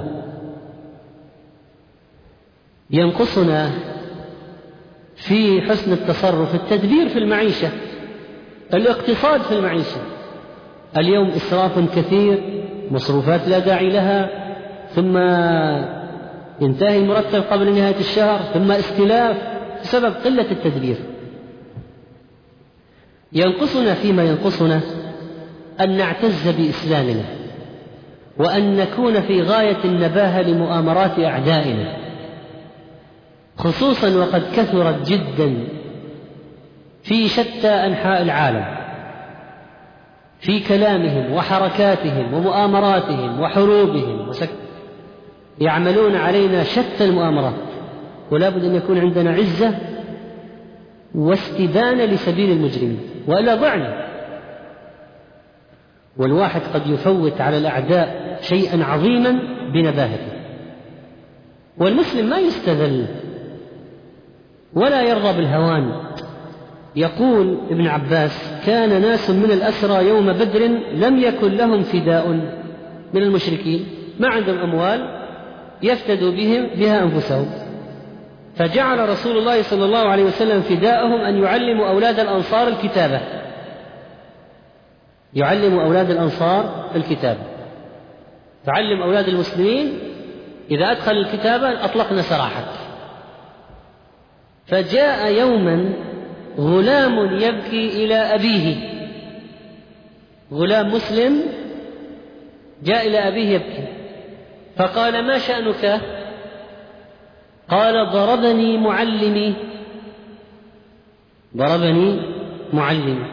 ينقصنا في حسن التصرف التدبير في المعيشة، الاقتصاد في المعيشة. اليوم إسراف كثير، مصروفات لا داعي لها، ثم ينتهي المرتب قبل نهاية الشهر، ثم استلاف بسبب قلة التدبير. ينقصنا فيما ينقصنا أن نعتز بإسلامنا، وأن نكون في غاية النباهة لمؤامرات أعدائنا، خصوصا وقد كثرت جدا في شتى أنحاء العالم في كلامهم وحركاتهم ومؤامراتهم وحروبهم يعملون علينا شتى المؤامرات، ولا بد أن يكون عندنا عزة واستدانة لسبيل المجرمين، وإلا ضعنا. والواحد قد يفوت على الأعداء شيئا عظيما بنباهته. والمسلم ما يستذل ولا يرضى بالهوان. يقول ابن عباس: كان ناس من الأسرى يوم بدر لم يكن لهم فداء من المشركين، ما عندهم أموال يفتدوا بها أنفسهم، فجعل رسول الله صلى الله عليه وسلم فداءهم أن يعلموا أولاد الأنصار الكتابة، يعلموا أولاد الأنصار الكتابة، تعلم أولاد المسلمين إذا أدخل الكتابة أطلقنا سراحك. فجاء يوما غلام يبكي إلى أبيه، غلام مسلم جاء إلى أبيه يبكي، فقال: ما شأنك؟ قال: ضربني معلمي، ضربني معلمي.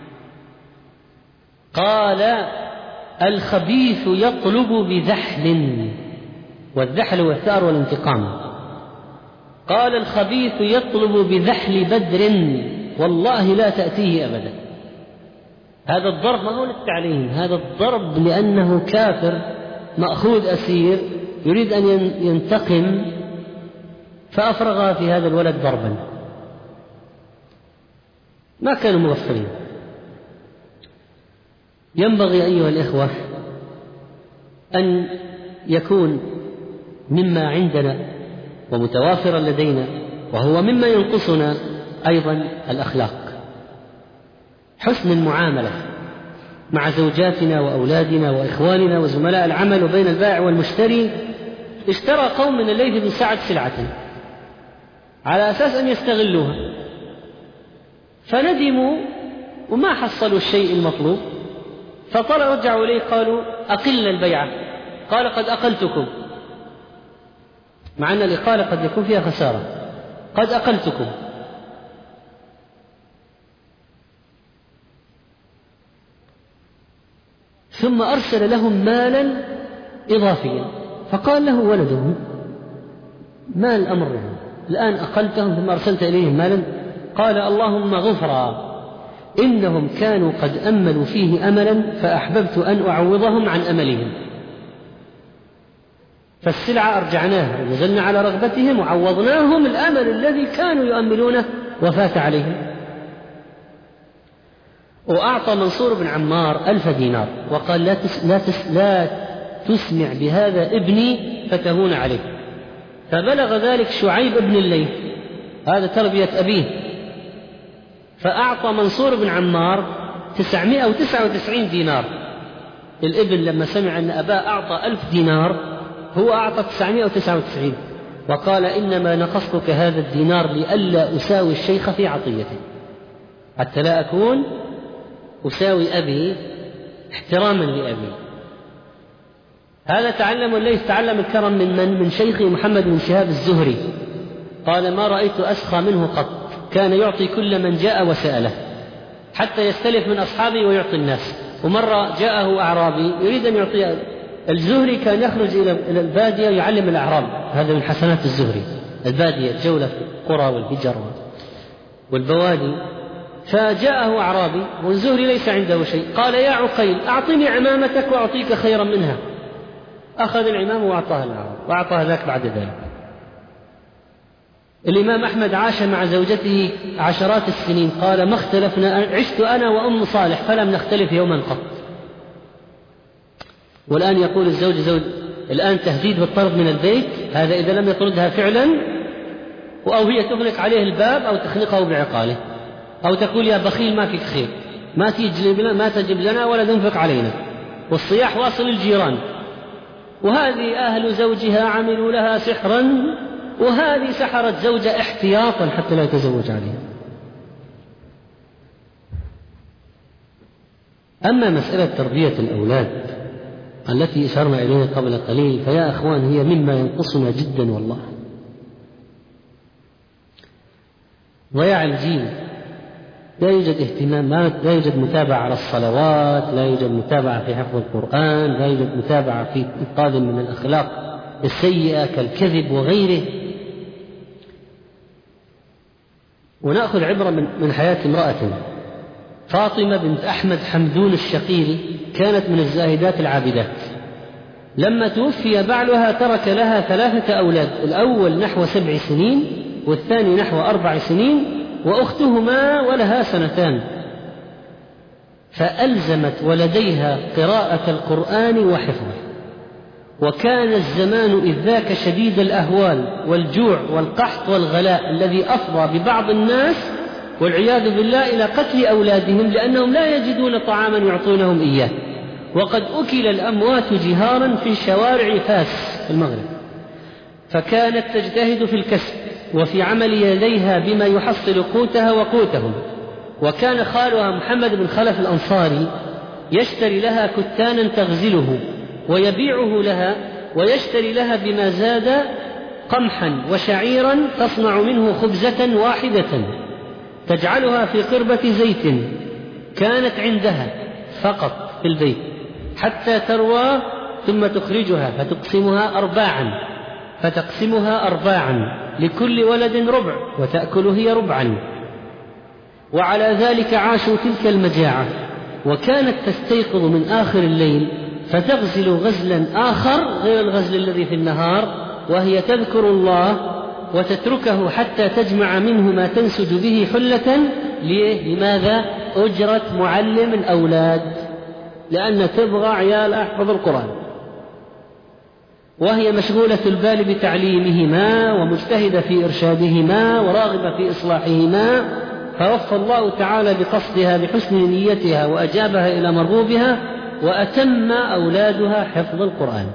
قال: الخبيث يطلب بذحل، والذحل هو الثأر والانتقام. قال: الخبيث يطلب بذحل بدر، والله لا تأتيه أبدا. هذا الضرب ما هو للتعليم، هذا الضرب لأنه كافر مأخوذ أسير يريد أن ينتقم، فأفرغ في هذا الولد ضربا. ما كانوا مغفلين. ينبغي أيها الإخوة أن يكون مما عندنا ومتوافرا لدينا، وهو مما ينقصنا أيضا، الأخلاق، حسن المعاملة مع زوجاتنا وأولادنا وإخواننا وزملاء العمل، وبين البائع والمشتري. اشترى قوم من الليث بن سعد سلعة على أساس أن يستغلوها، فندموا وما حصلوا الشيء المطلوب، رجعوا إليه قالوا: أقل البيعة. قال: قد أقلتكم، مع أن الإقالة قد يكون فيها خسارة، قد أقلتكم. ثم أرسل لهم مالا إضافيا، فقال له ولده: ما الأمر الآن أقلتهم ثم أرسلت إليهم مالا؟ قال: اللهم غفرا، إنهم كانوا قد أملوا فيه أملا فأحببت أن أعوضهم عن أملهم، فالسلعة أرجعناها ونزلنا على رغبتهم وعوضناهم الأمل الذي كانوا يؤملونه وفات عليهم. وأعطى منصور بن عمار 1000 دينار وقال: لا تسمع بهذا ابني فتهون عليه. فبلغ ذلك شعيب بن الليث، هذا تربية أبيه، فأعطى منصور بن عمار 999 دينار. الابن لما سمع أن أباه أعطى 1000 دينار هو أعطى 999، وقال: إنما نقصتك هذا الدينار لئلا أساوي الشيخ في عطيته، حتى لا أكون أساوي أبي احتراما لأبي. هذا تعلم الليث، تعلم الكرم من شيخه محمد بن شهاب الزهري، قال: ما رأيت أسخى منه قط، كان يعطي كل من جاء وسأله حتى يستلف من أصحابه ويعطي الناس. ومرة جاءه أعرابي يريد أن يعطي الزهري، كان يخرج إلى البادية يعلم الأعراب، هذا من حسنات الزهري، البادية، الجولة في القرى والهجر والبوادي. فجاءه أعرابي والزهري ليس عنده شيء، قال: يا عقيل أعطني عمامتك وأعطيك خيرا منها. أخذ العمام وأعطاها الأعرابي وأعطاها ذاك بعد ذلك. الإمام أحمد عاش مع زوجته عشرات السنين، قال: ما اختلفنا، عشت أنا وأم صالح فلم نختلف يوما قط. والآن يقول الزوج الآن تهديد بالطرد من البيت، هذا إذا لم يطردها فعلا، أو هي تغلق عليه الباب أو تخنقه بعقاله، أو تقول: يا بخيل ما فيك خير، ما تجيب لنا ولا تنفق علينا، والصياح واصل الجيران، وهذه أهل زوجها عملوا لها سحرا، وهذه سحرت زوجها احتياطا حتى لا يتزوج عليها. أما مسألة تربية الأولاد التي أشرنا إليها قبل قليل، فيا أخوان هي مما ينقصنا جدا والله. ضياع الجيل، لا يوجد اهتمام، لا يوجد متابعة على الصلوات، لا يوجد متابعة في حفظ القرآن، لا يوجد متابعة في إنقاذ من الأخلاق السيئة كالكذب وغيره. ونأخذ عبرة من حياة امرأة فاطمة بنت أحمد حمدون الشقيري، كانت من الزاهدات العابدات. لما توفي بعلها ترك لها 3 أولاد، الأول نحو 7 سنين، والثاني نحو 4 سنين، وأختهما ولها 2 سنين. فألزمت ولديها قراءة القرآن وحفظه. وكان الزمان إذ ذاك شديد الأهوال والجوع والقحط والغلاء الذي أفضى ببعض الناس والعياذ بالله إلى قتل أولادهم لأنهم لا يجدون طعاما يعطونهم إياه. وقد أكل الأموات جهارا في شوارع فاس في المغرب، فكانت تجتهد في الكسب وفي عمل يديها بما يحصل قوتها وقوتهم. وكان خالها محمد بن خلف الأنصاري يشتري لها كتانا تغزله ويبيعه لها، ويشتري لها بما زاد قمحا وشعيرا تصنع منه خبزة واحدة تجعلها في قربة زيت كانت عندها فقط في البيت حتى تروى، ثم تخرجها فتقسمها أرباعا لكل ولد ربع وتأكل هي ربعا. وعلى ذلك عاشوا تلك المجاعة. وكانت تستيقظ من آخر الليل فتغزل غزلا آخر غير الغزل الذي في النهار، وهي تذكر الله وتتركه حتى تجمع منه ما تنسج به حلة. لماذا؟ أجرة معلم الأولاد، لأن تبغى عيال أحفظ القرآن، وهي مشغولة البال بتعليمهما ومجتهدة في إرشادهما وراغبة في إصلاحهما. فوفى الله تعالى بقصدها بحسن نيتها وأجابها إلى مرغوبها، وأتم أولادها حفظ القرآن.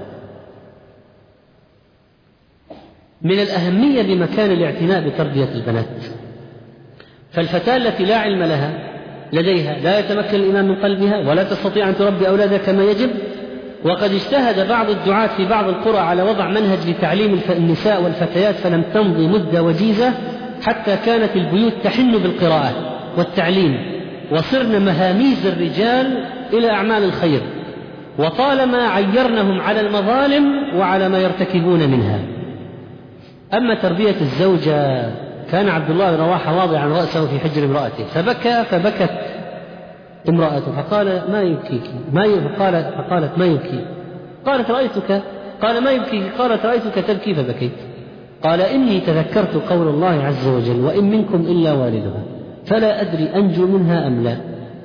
من الأهمية بمكان الاعتناء بتربية البنات. فالفتاة التي لا علم لها لديها لا يتمكن الإيمان من قلبها ولا تستطيع أن تربي أولادها كما يجب. وقد اجتهد بعض الدعاة في بعض القرى على وضع منهج لتعليم النساء والفتيات، فلم تمضي مدة وجيزة حتى كانت البيوت تحن بالقراءة والتعليم، وصرن مهاميز الرجال إلى أعمال الخير، وطالما عيرنهم على المظالم وعلى ما يرتكبون منها. أما تربية الزوجة، كان عبد الله بن رواحة واضعا رأسه في حجر امرأته فبكت امرأته فقال: ما يبكيك؟ فقالت: ما يبكي؟ قالت: رأيتك. قال: ما يبكيك؟ قالت: رأيتك تبكي فبكيت. قال: إني تذكرت قول الله عز وجل: وإن منكم إلا والدها، فلا أدري أنجو منها أم لا.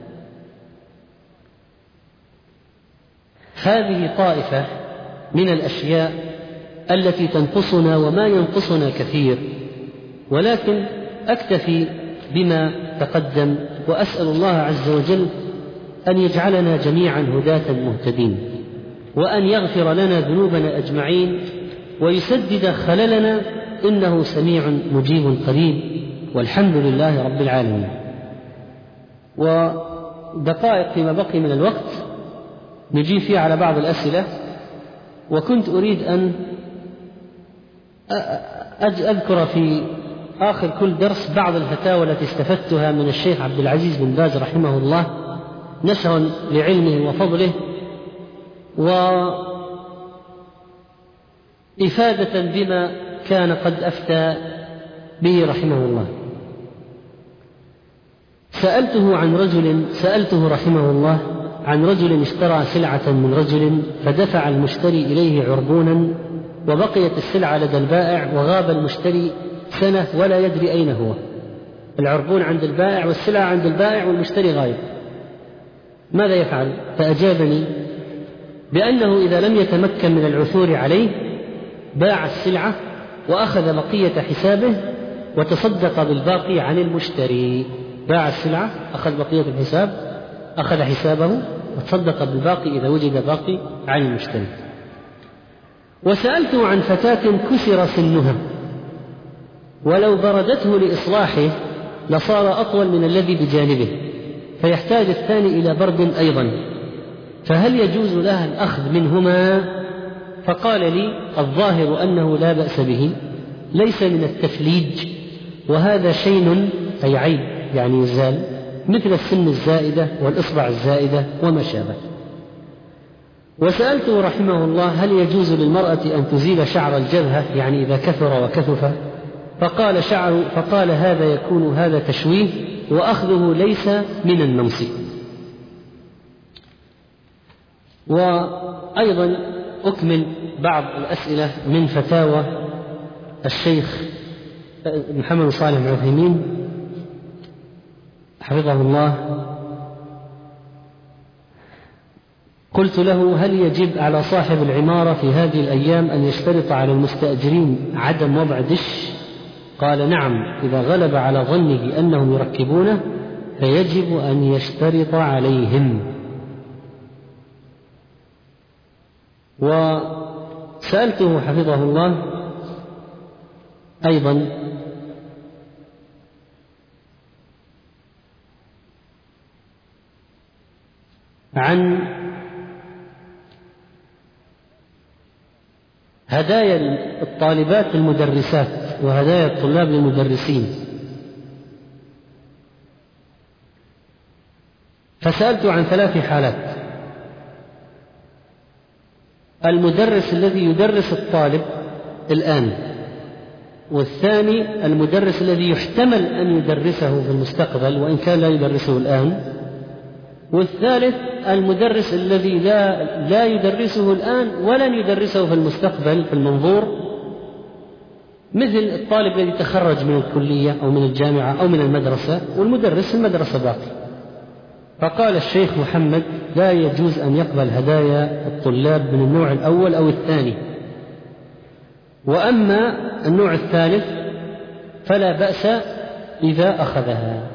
هذه طائفة من الأشياء التي تنقصنا، وما ينقصنا كثير، ولكن أكتفي بما تقدم، وأسأل الله عز وجل أن يجعلنا جميعا هداة مهتدين، وأن يغفر لنا ذنوبنا أجمعين، ويسدد خللنا، إنه سميع مجيب قريب، والحمد لله رب العالمين. ودقائق فيما بقي من الوقت نجيب فيها على بعض الأسئلة. وكنت أريد أن أذكر في آخر كل درس بعض الفتاوى التي استفدتها من الشيخ عبد العزيز بن باز رحمه الله، نشرا لعلمه وفضله، وإفادة بما كان قد أفتى به رحمه الله. سألته رحمه الله عن رجل اشترى سلعة من رجل فدفع المشتري إليه عربونا وبقيت السلعة لدى البائع وغاب المشتري سنة ولا يدري أين هو. العربون عند البائع والسلعة عند البائع والمشتري غايب، ماذا يفعل؟ فأجابني بأنه إذا لم يتمكن من العثور عليه باع السلعة وأخذ بقية حسابه وتصدق بالباقي عن المشتري. باع السلعة، أخذ بقية الحساب، أخذ حسابه وتصدق بالباقي إذا وجد باقي عن المشتري. وسألته عن فتاة كسر سنها ولو بردته لإصلاحه لصار أطول من الذي بجانبه فيحتاج الثاني إلى برد أيضا، فهل يجوز لها الأخذ منهما؟ فقال لي الظاهر أنه لا بأس به، ليس من التفليج، وهذا شين أي عيب يعني يزال، مثل السن الزائدة والإصبع الزائدة وما شابه. وسألته رحمه الله هل يجوز للمرأة أن تزيل شعر الجبهة يعني إذا كثر وكثف؟ فقال هذا يكون هذا تشويه وأخذه ليس من النمص. وأيضا أكمل بعض الأسئلة من فتاوى الشيخ محمد صالح العثيمين حفظه الله. قلت له هل يجب على صاحب العمارة في هذه الأيام أن يشترط على المستأجرين عدم وضع دش؟ قال نعم، إذا غلب على ظنه أنهم يركبونه فيجب أن يشترط عليهم. وسألته حفظه الله أيضا عن هدايا الطالبات للمدرسات وهدايا الطلاب للمدرسين، فسألت عن 3 حالات: المدرس الذي يدرس الطالب الآن، والثاني المدرس الذي يحتمل أن يدرسه في المستقبل وإن كان لا يدرسه الآن، والثالث المدرس الذي لا يدرسه الآن ولن يدرسه في المستقبل في المنظور، مثل الطالب الذي تخرج من الكلية أو من الجامعة أو من المدرسة والمدرس في المدرسة باقي. فقال الشيخ محمد لا يجوز أن يقبل هدايا الطلاب من النوع الأول أو الثاني، وأما النوع الثالث فلا بأس إذا أخذها.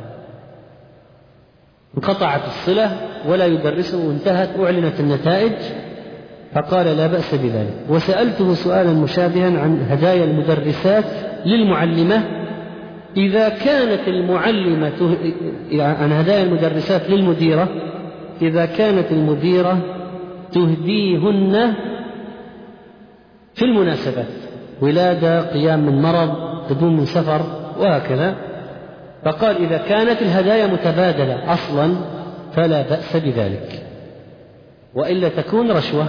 انقطعت الصلة ولا يدرسه وانتهت أعلنت النتائج، فقال لا بأس بذلك. وسألته سؤالا مشابها عن هدايا المدرسات للمعلمة إذا كانت المعلمة، عن هدايا المدرسات للمديرة إذا كانت المديرة تهديهن في المناسبات، ولادة، قيام من مرض، قدوم من سفر وهكذا. فقال إذا كانت الهدايا متبادلة أصلا فلا بأس بذلك، وإلا تكون رشوة.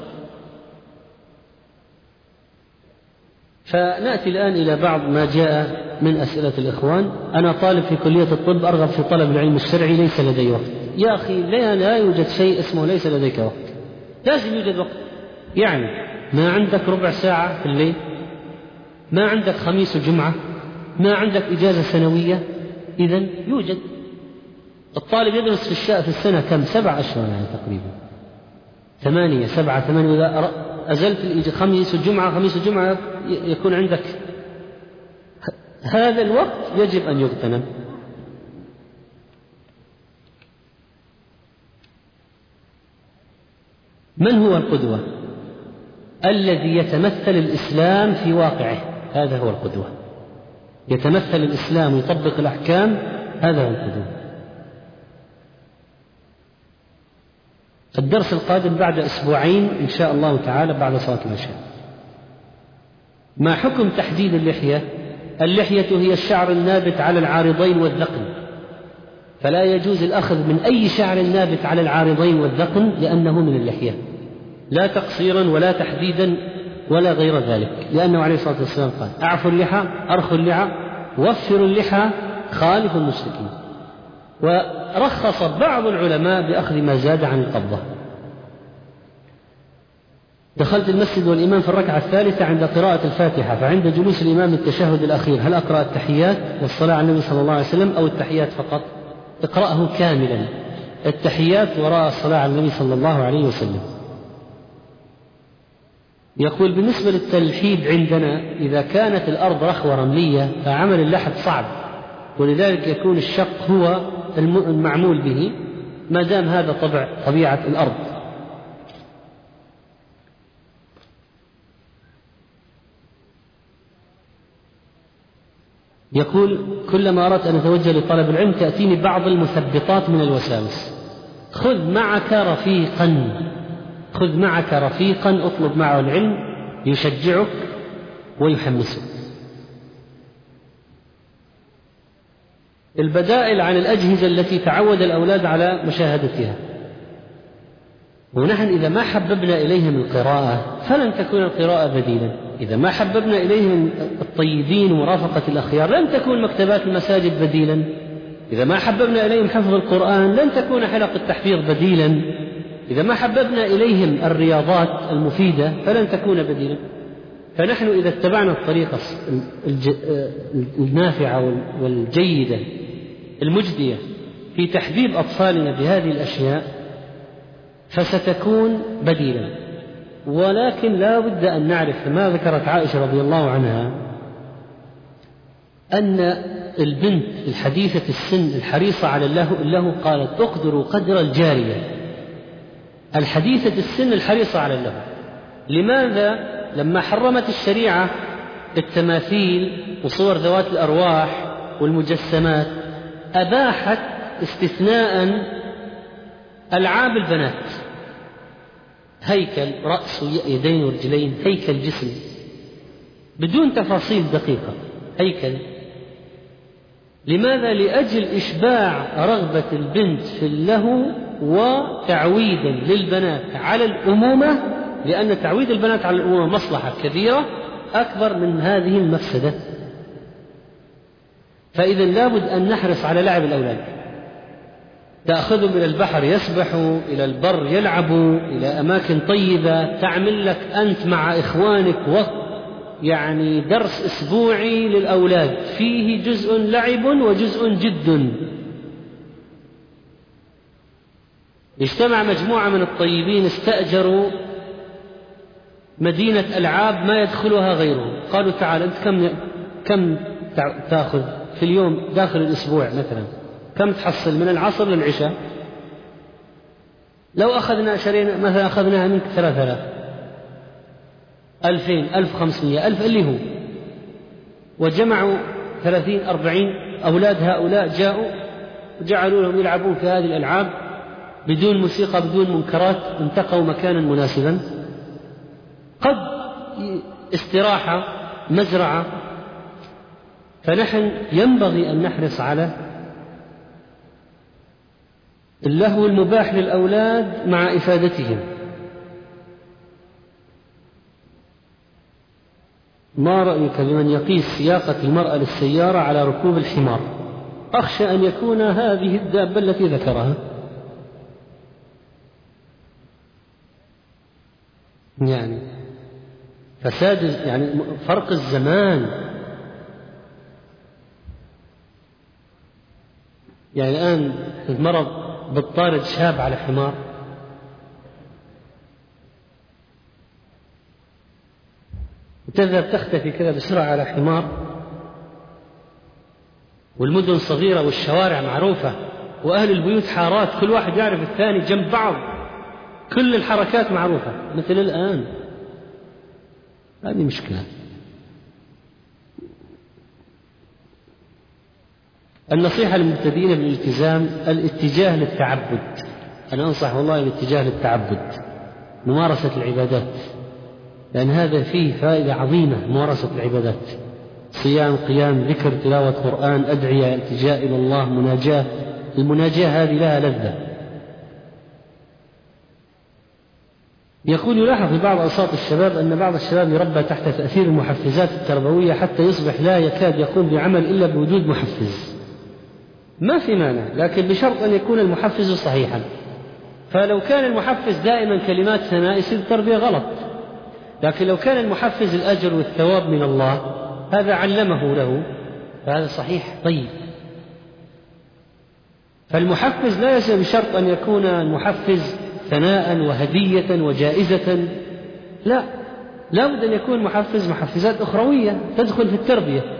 فنأتي الآن إلى بعض ما جاء من أسئلة الإخوان. أنا طالب في كلية الطب أرغب في طلب العلم الشرعي، ليس لدي وقت. يا أخي لا يوجد شيء اسمه ليس لديك وقت، لازم يوجد وقت. يعني ما عندك ربع ساعة في الليل، ما عندك خميس وجمعة، ما عندك إجازة سنوية، إذن يوجد. الطالب يدرس في السنة كم؟ 7 أشهر يعني تقريبا 8 7 8. إذا أزلت خميس والجمعة يكون عندك هذا الوقت، يجب أن يغتنم. من هو القدوة؟ الذي يتمثل الإسلام في واقعه، هذا هو القدوة. يتمثل الإسلام ويطبق الأحكام، هذا هو القدوة. الدرس القادم بعد 2 أسبوع إن شاء الله تعالى بعد صلاة العشاء. ما حكم تحديد اللحية؟ اللحية هي الشعر النابت على العارضين والذقن، فلا يجوز الأخذ من أي شعر نابت على العارضين والذقن لأنه من اللحية، لا تقصيرا ولا تحديدا ولا غير ذلك، لأنه عليه الصلاة والسلام قال أعفوا اللحى، أرخوا اللحى، وفروا اللحى، خالفوا المشركين. ورخص بعض العلماء بأخذ ما زاد عن القبضة. دخلت المسجد والإمام في الركعة الثالثة عند قراءة الفاتحة، فعند جلوس الإمام للتشهد الأخير هل أقرأ التحيات والصلاة على النبي صلى الله عليه وسلم أو التحيات فقط؟ اقرأه كاملا، التحيات وراء الصلاة على النبي صلى الله عليه وسلم. يقول بالنسبة للتلحيد عندنا إذا كانت الأرض رخوة رملية فعمل اللحد صعب، ولذلك يكون الشق هو المعمول به ما دام هذا طبيعة الأرض. يقول كلما أردت أن أتوجه لطلب العلم تأتيني بعض المثبطات من الوساوس. خذ معك رفيقا اطلب معه العلم يشجعك ويحمسك. البدائل عن الأجهزة التي تعود الأولاد على مشاهدتها، ونحن إذا ما حببنا إليهم القراءة فلن تكون القراءة بديلا. إذا ما حببنا إليهم الطيبين ومرافقة الأخيار لن تكون مكتبات المساجد بديلا. إذا ما حببنا إليهم حفظ القرآن لن تكون حلق التحفيظ بديلا. إذا ما حببنا إليهم الرياضات المفيدة فلن تكون بديلا. فنحن إذا اتبعنا الطريقة النافعة والجيدة المجدية في تحبيب أطفالنا بهذه الأشياء فستكون بديلا. ولكن لا بد أن نعرف ما ذكرت عائشة رضي الله عنها أن البنت الحديثة السن الحريصة على اللهو قالت اقدروا قدر الجارية. الحديثة السن الحريصة على اللهو. لماذا؟ لما حرمت الشريعة التماثيل وصور ذوات الأرواح والمجسمات أباحت استثناء ألعاب البنات، هيكل رأس ويدين ورجلين، هيكل جسم بدون تفاصيل دقيقة، هيكل. لماذا؟ لأجل إشباع رغبة البنت في اللهو وتعويدا للبنات على الأمومة، لأن تعويد البنات على الأمومة مصلحة كبيرة أكبر من هذه المفسدة. فإذا لابد أن نحرص على لعب الأولاد، تأخذهم إلى البحر يسبحوا، إلى البر يلعبوا، إلى أماكن طيبة، تعمل لك أنت مع إخوانك يعني درس أسبوعي للأولاد فيه جزء لعب وجزء جد. اجتمع مجموعة من الطيبين استأجروا مدينة ألعاب ما يدخلها غيرهم، قالوا تعال أنت كم تأخذ في اليوم داخل الأسبوع مثلا، كم تحصل من العصر للعشاء؟ لو أخذنا شرينا مثلا أخذناها منك 3000 2000 1500 1000 اللي هو، وجمعوا 30 40 أولاد هؤلاء جاءوا وجعلوا لهم يلعبون في هذه الألعاب بدون موسيقى بدون منكرات، انتقوا مكانا مناسبا، قد استراحة مزرعة. فنحن ينبغي أن نحرص على اللهو المباح للأولاد مع إفادتهم. ما رأيك بمن يقيس سياقة المرأة للسيارة على ركوب الحمار؟ أخشى أن يكون هذه الدابة التي ذكرها، يعني فساد، يعني فرق الزمان. يعني الآن المرض بالطارد شاب على حمار، وتذهب تختفي كذا بسرعة على حمار، والمدن صغيرة والشوارع معروفة وأهل البيوت حارات، كل واحد يعرف الثاني جنب بعض، كل الحركات معروفة مثل الآن. هذه مشكلة. النصيحة للمبتدئين بالالتزام الاتجاه للتعبد. أنا أنصح والله الاتجاه للتعبد، ممارسة العبادات، لأن هذا فيه فائدة عظيمة. ممارسة العبادات، صيام قيام ذكر تلاوة قرآن أدعية التجاء إلى الله مناجاة. المناجاة هذه لها لذة. يقول يلاحظ في بعض أوساط الشباب أن بعض الشباب يربى تحت تأثير المحفزات التربوية حتى يصبح لا يكاد يقوم بعمل إلا بوجود محفز. ما في مانع، لكن بشرط أن يكون المحفز صحيحا. فلو كان المحفز دائما كلمات ثناء يصير التربية غلط، لكن لو كان المحفز الأجر والثواب من الله هذا علمه له فهذا صحيح طيب. فالمحفز لا يلزم بشرط أن يكون المحفز ثناء وهدية وجائزة، لا بد أن يكون محفزات أخروية تدخل في التربية.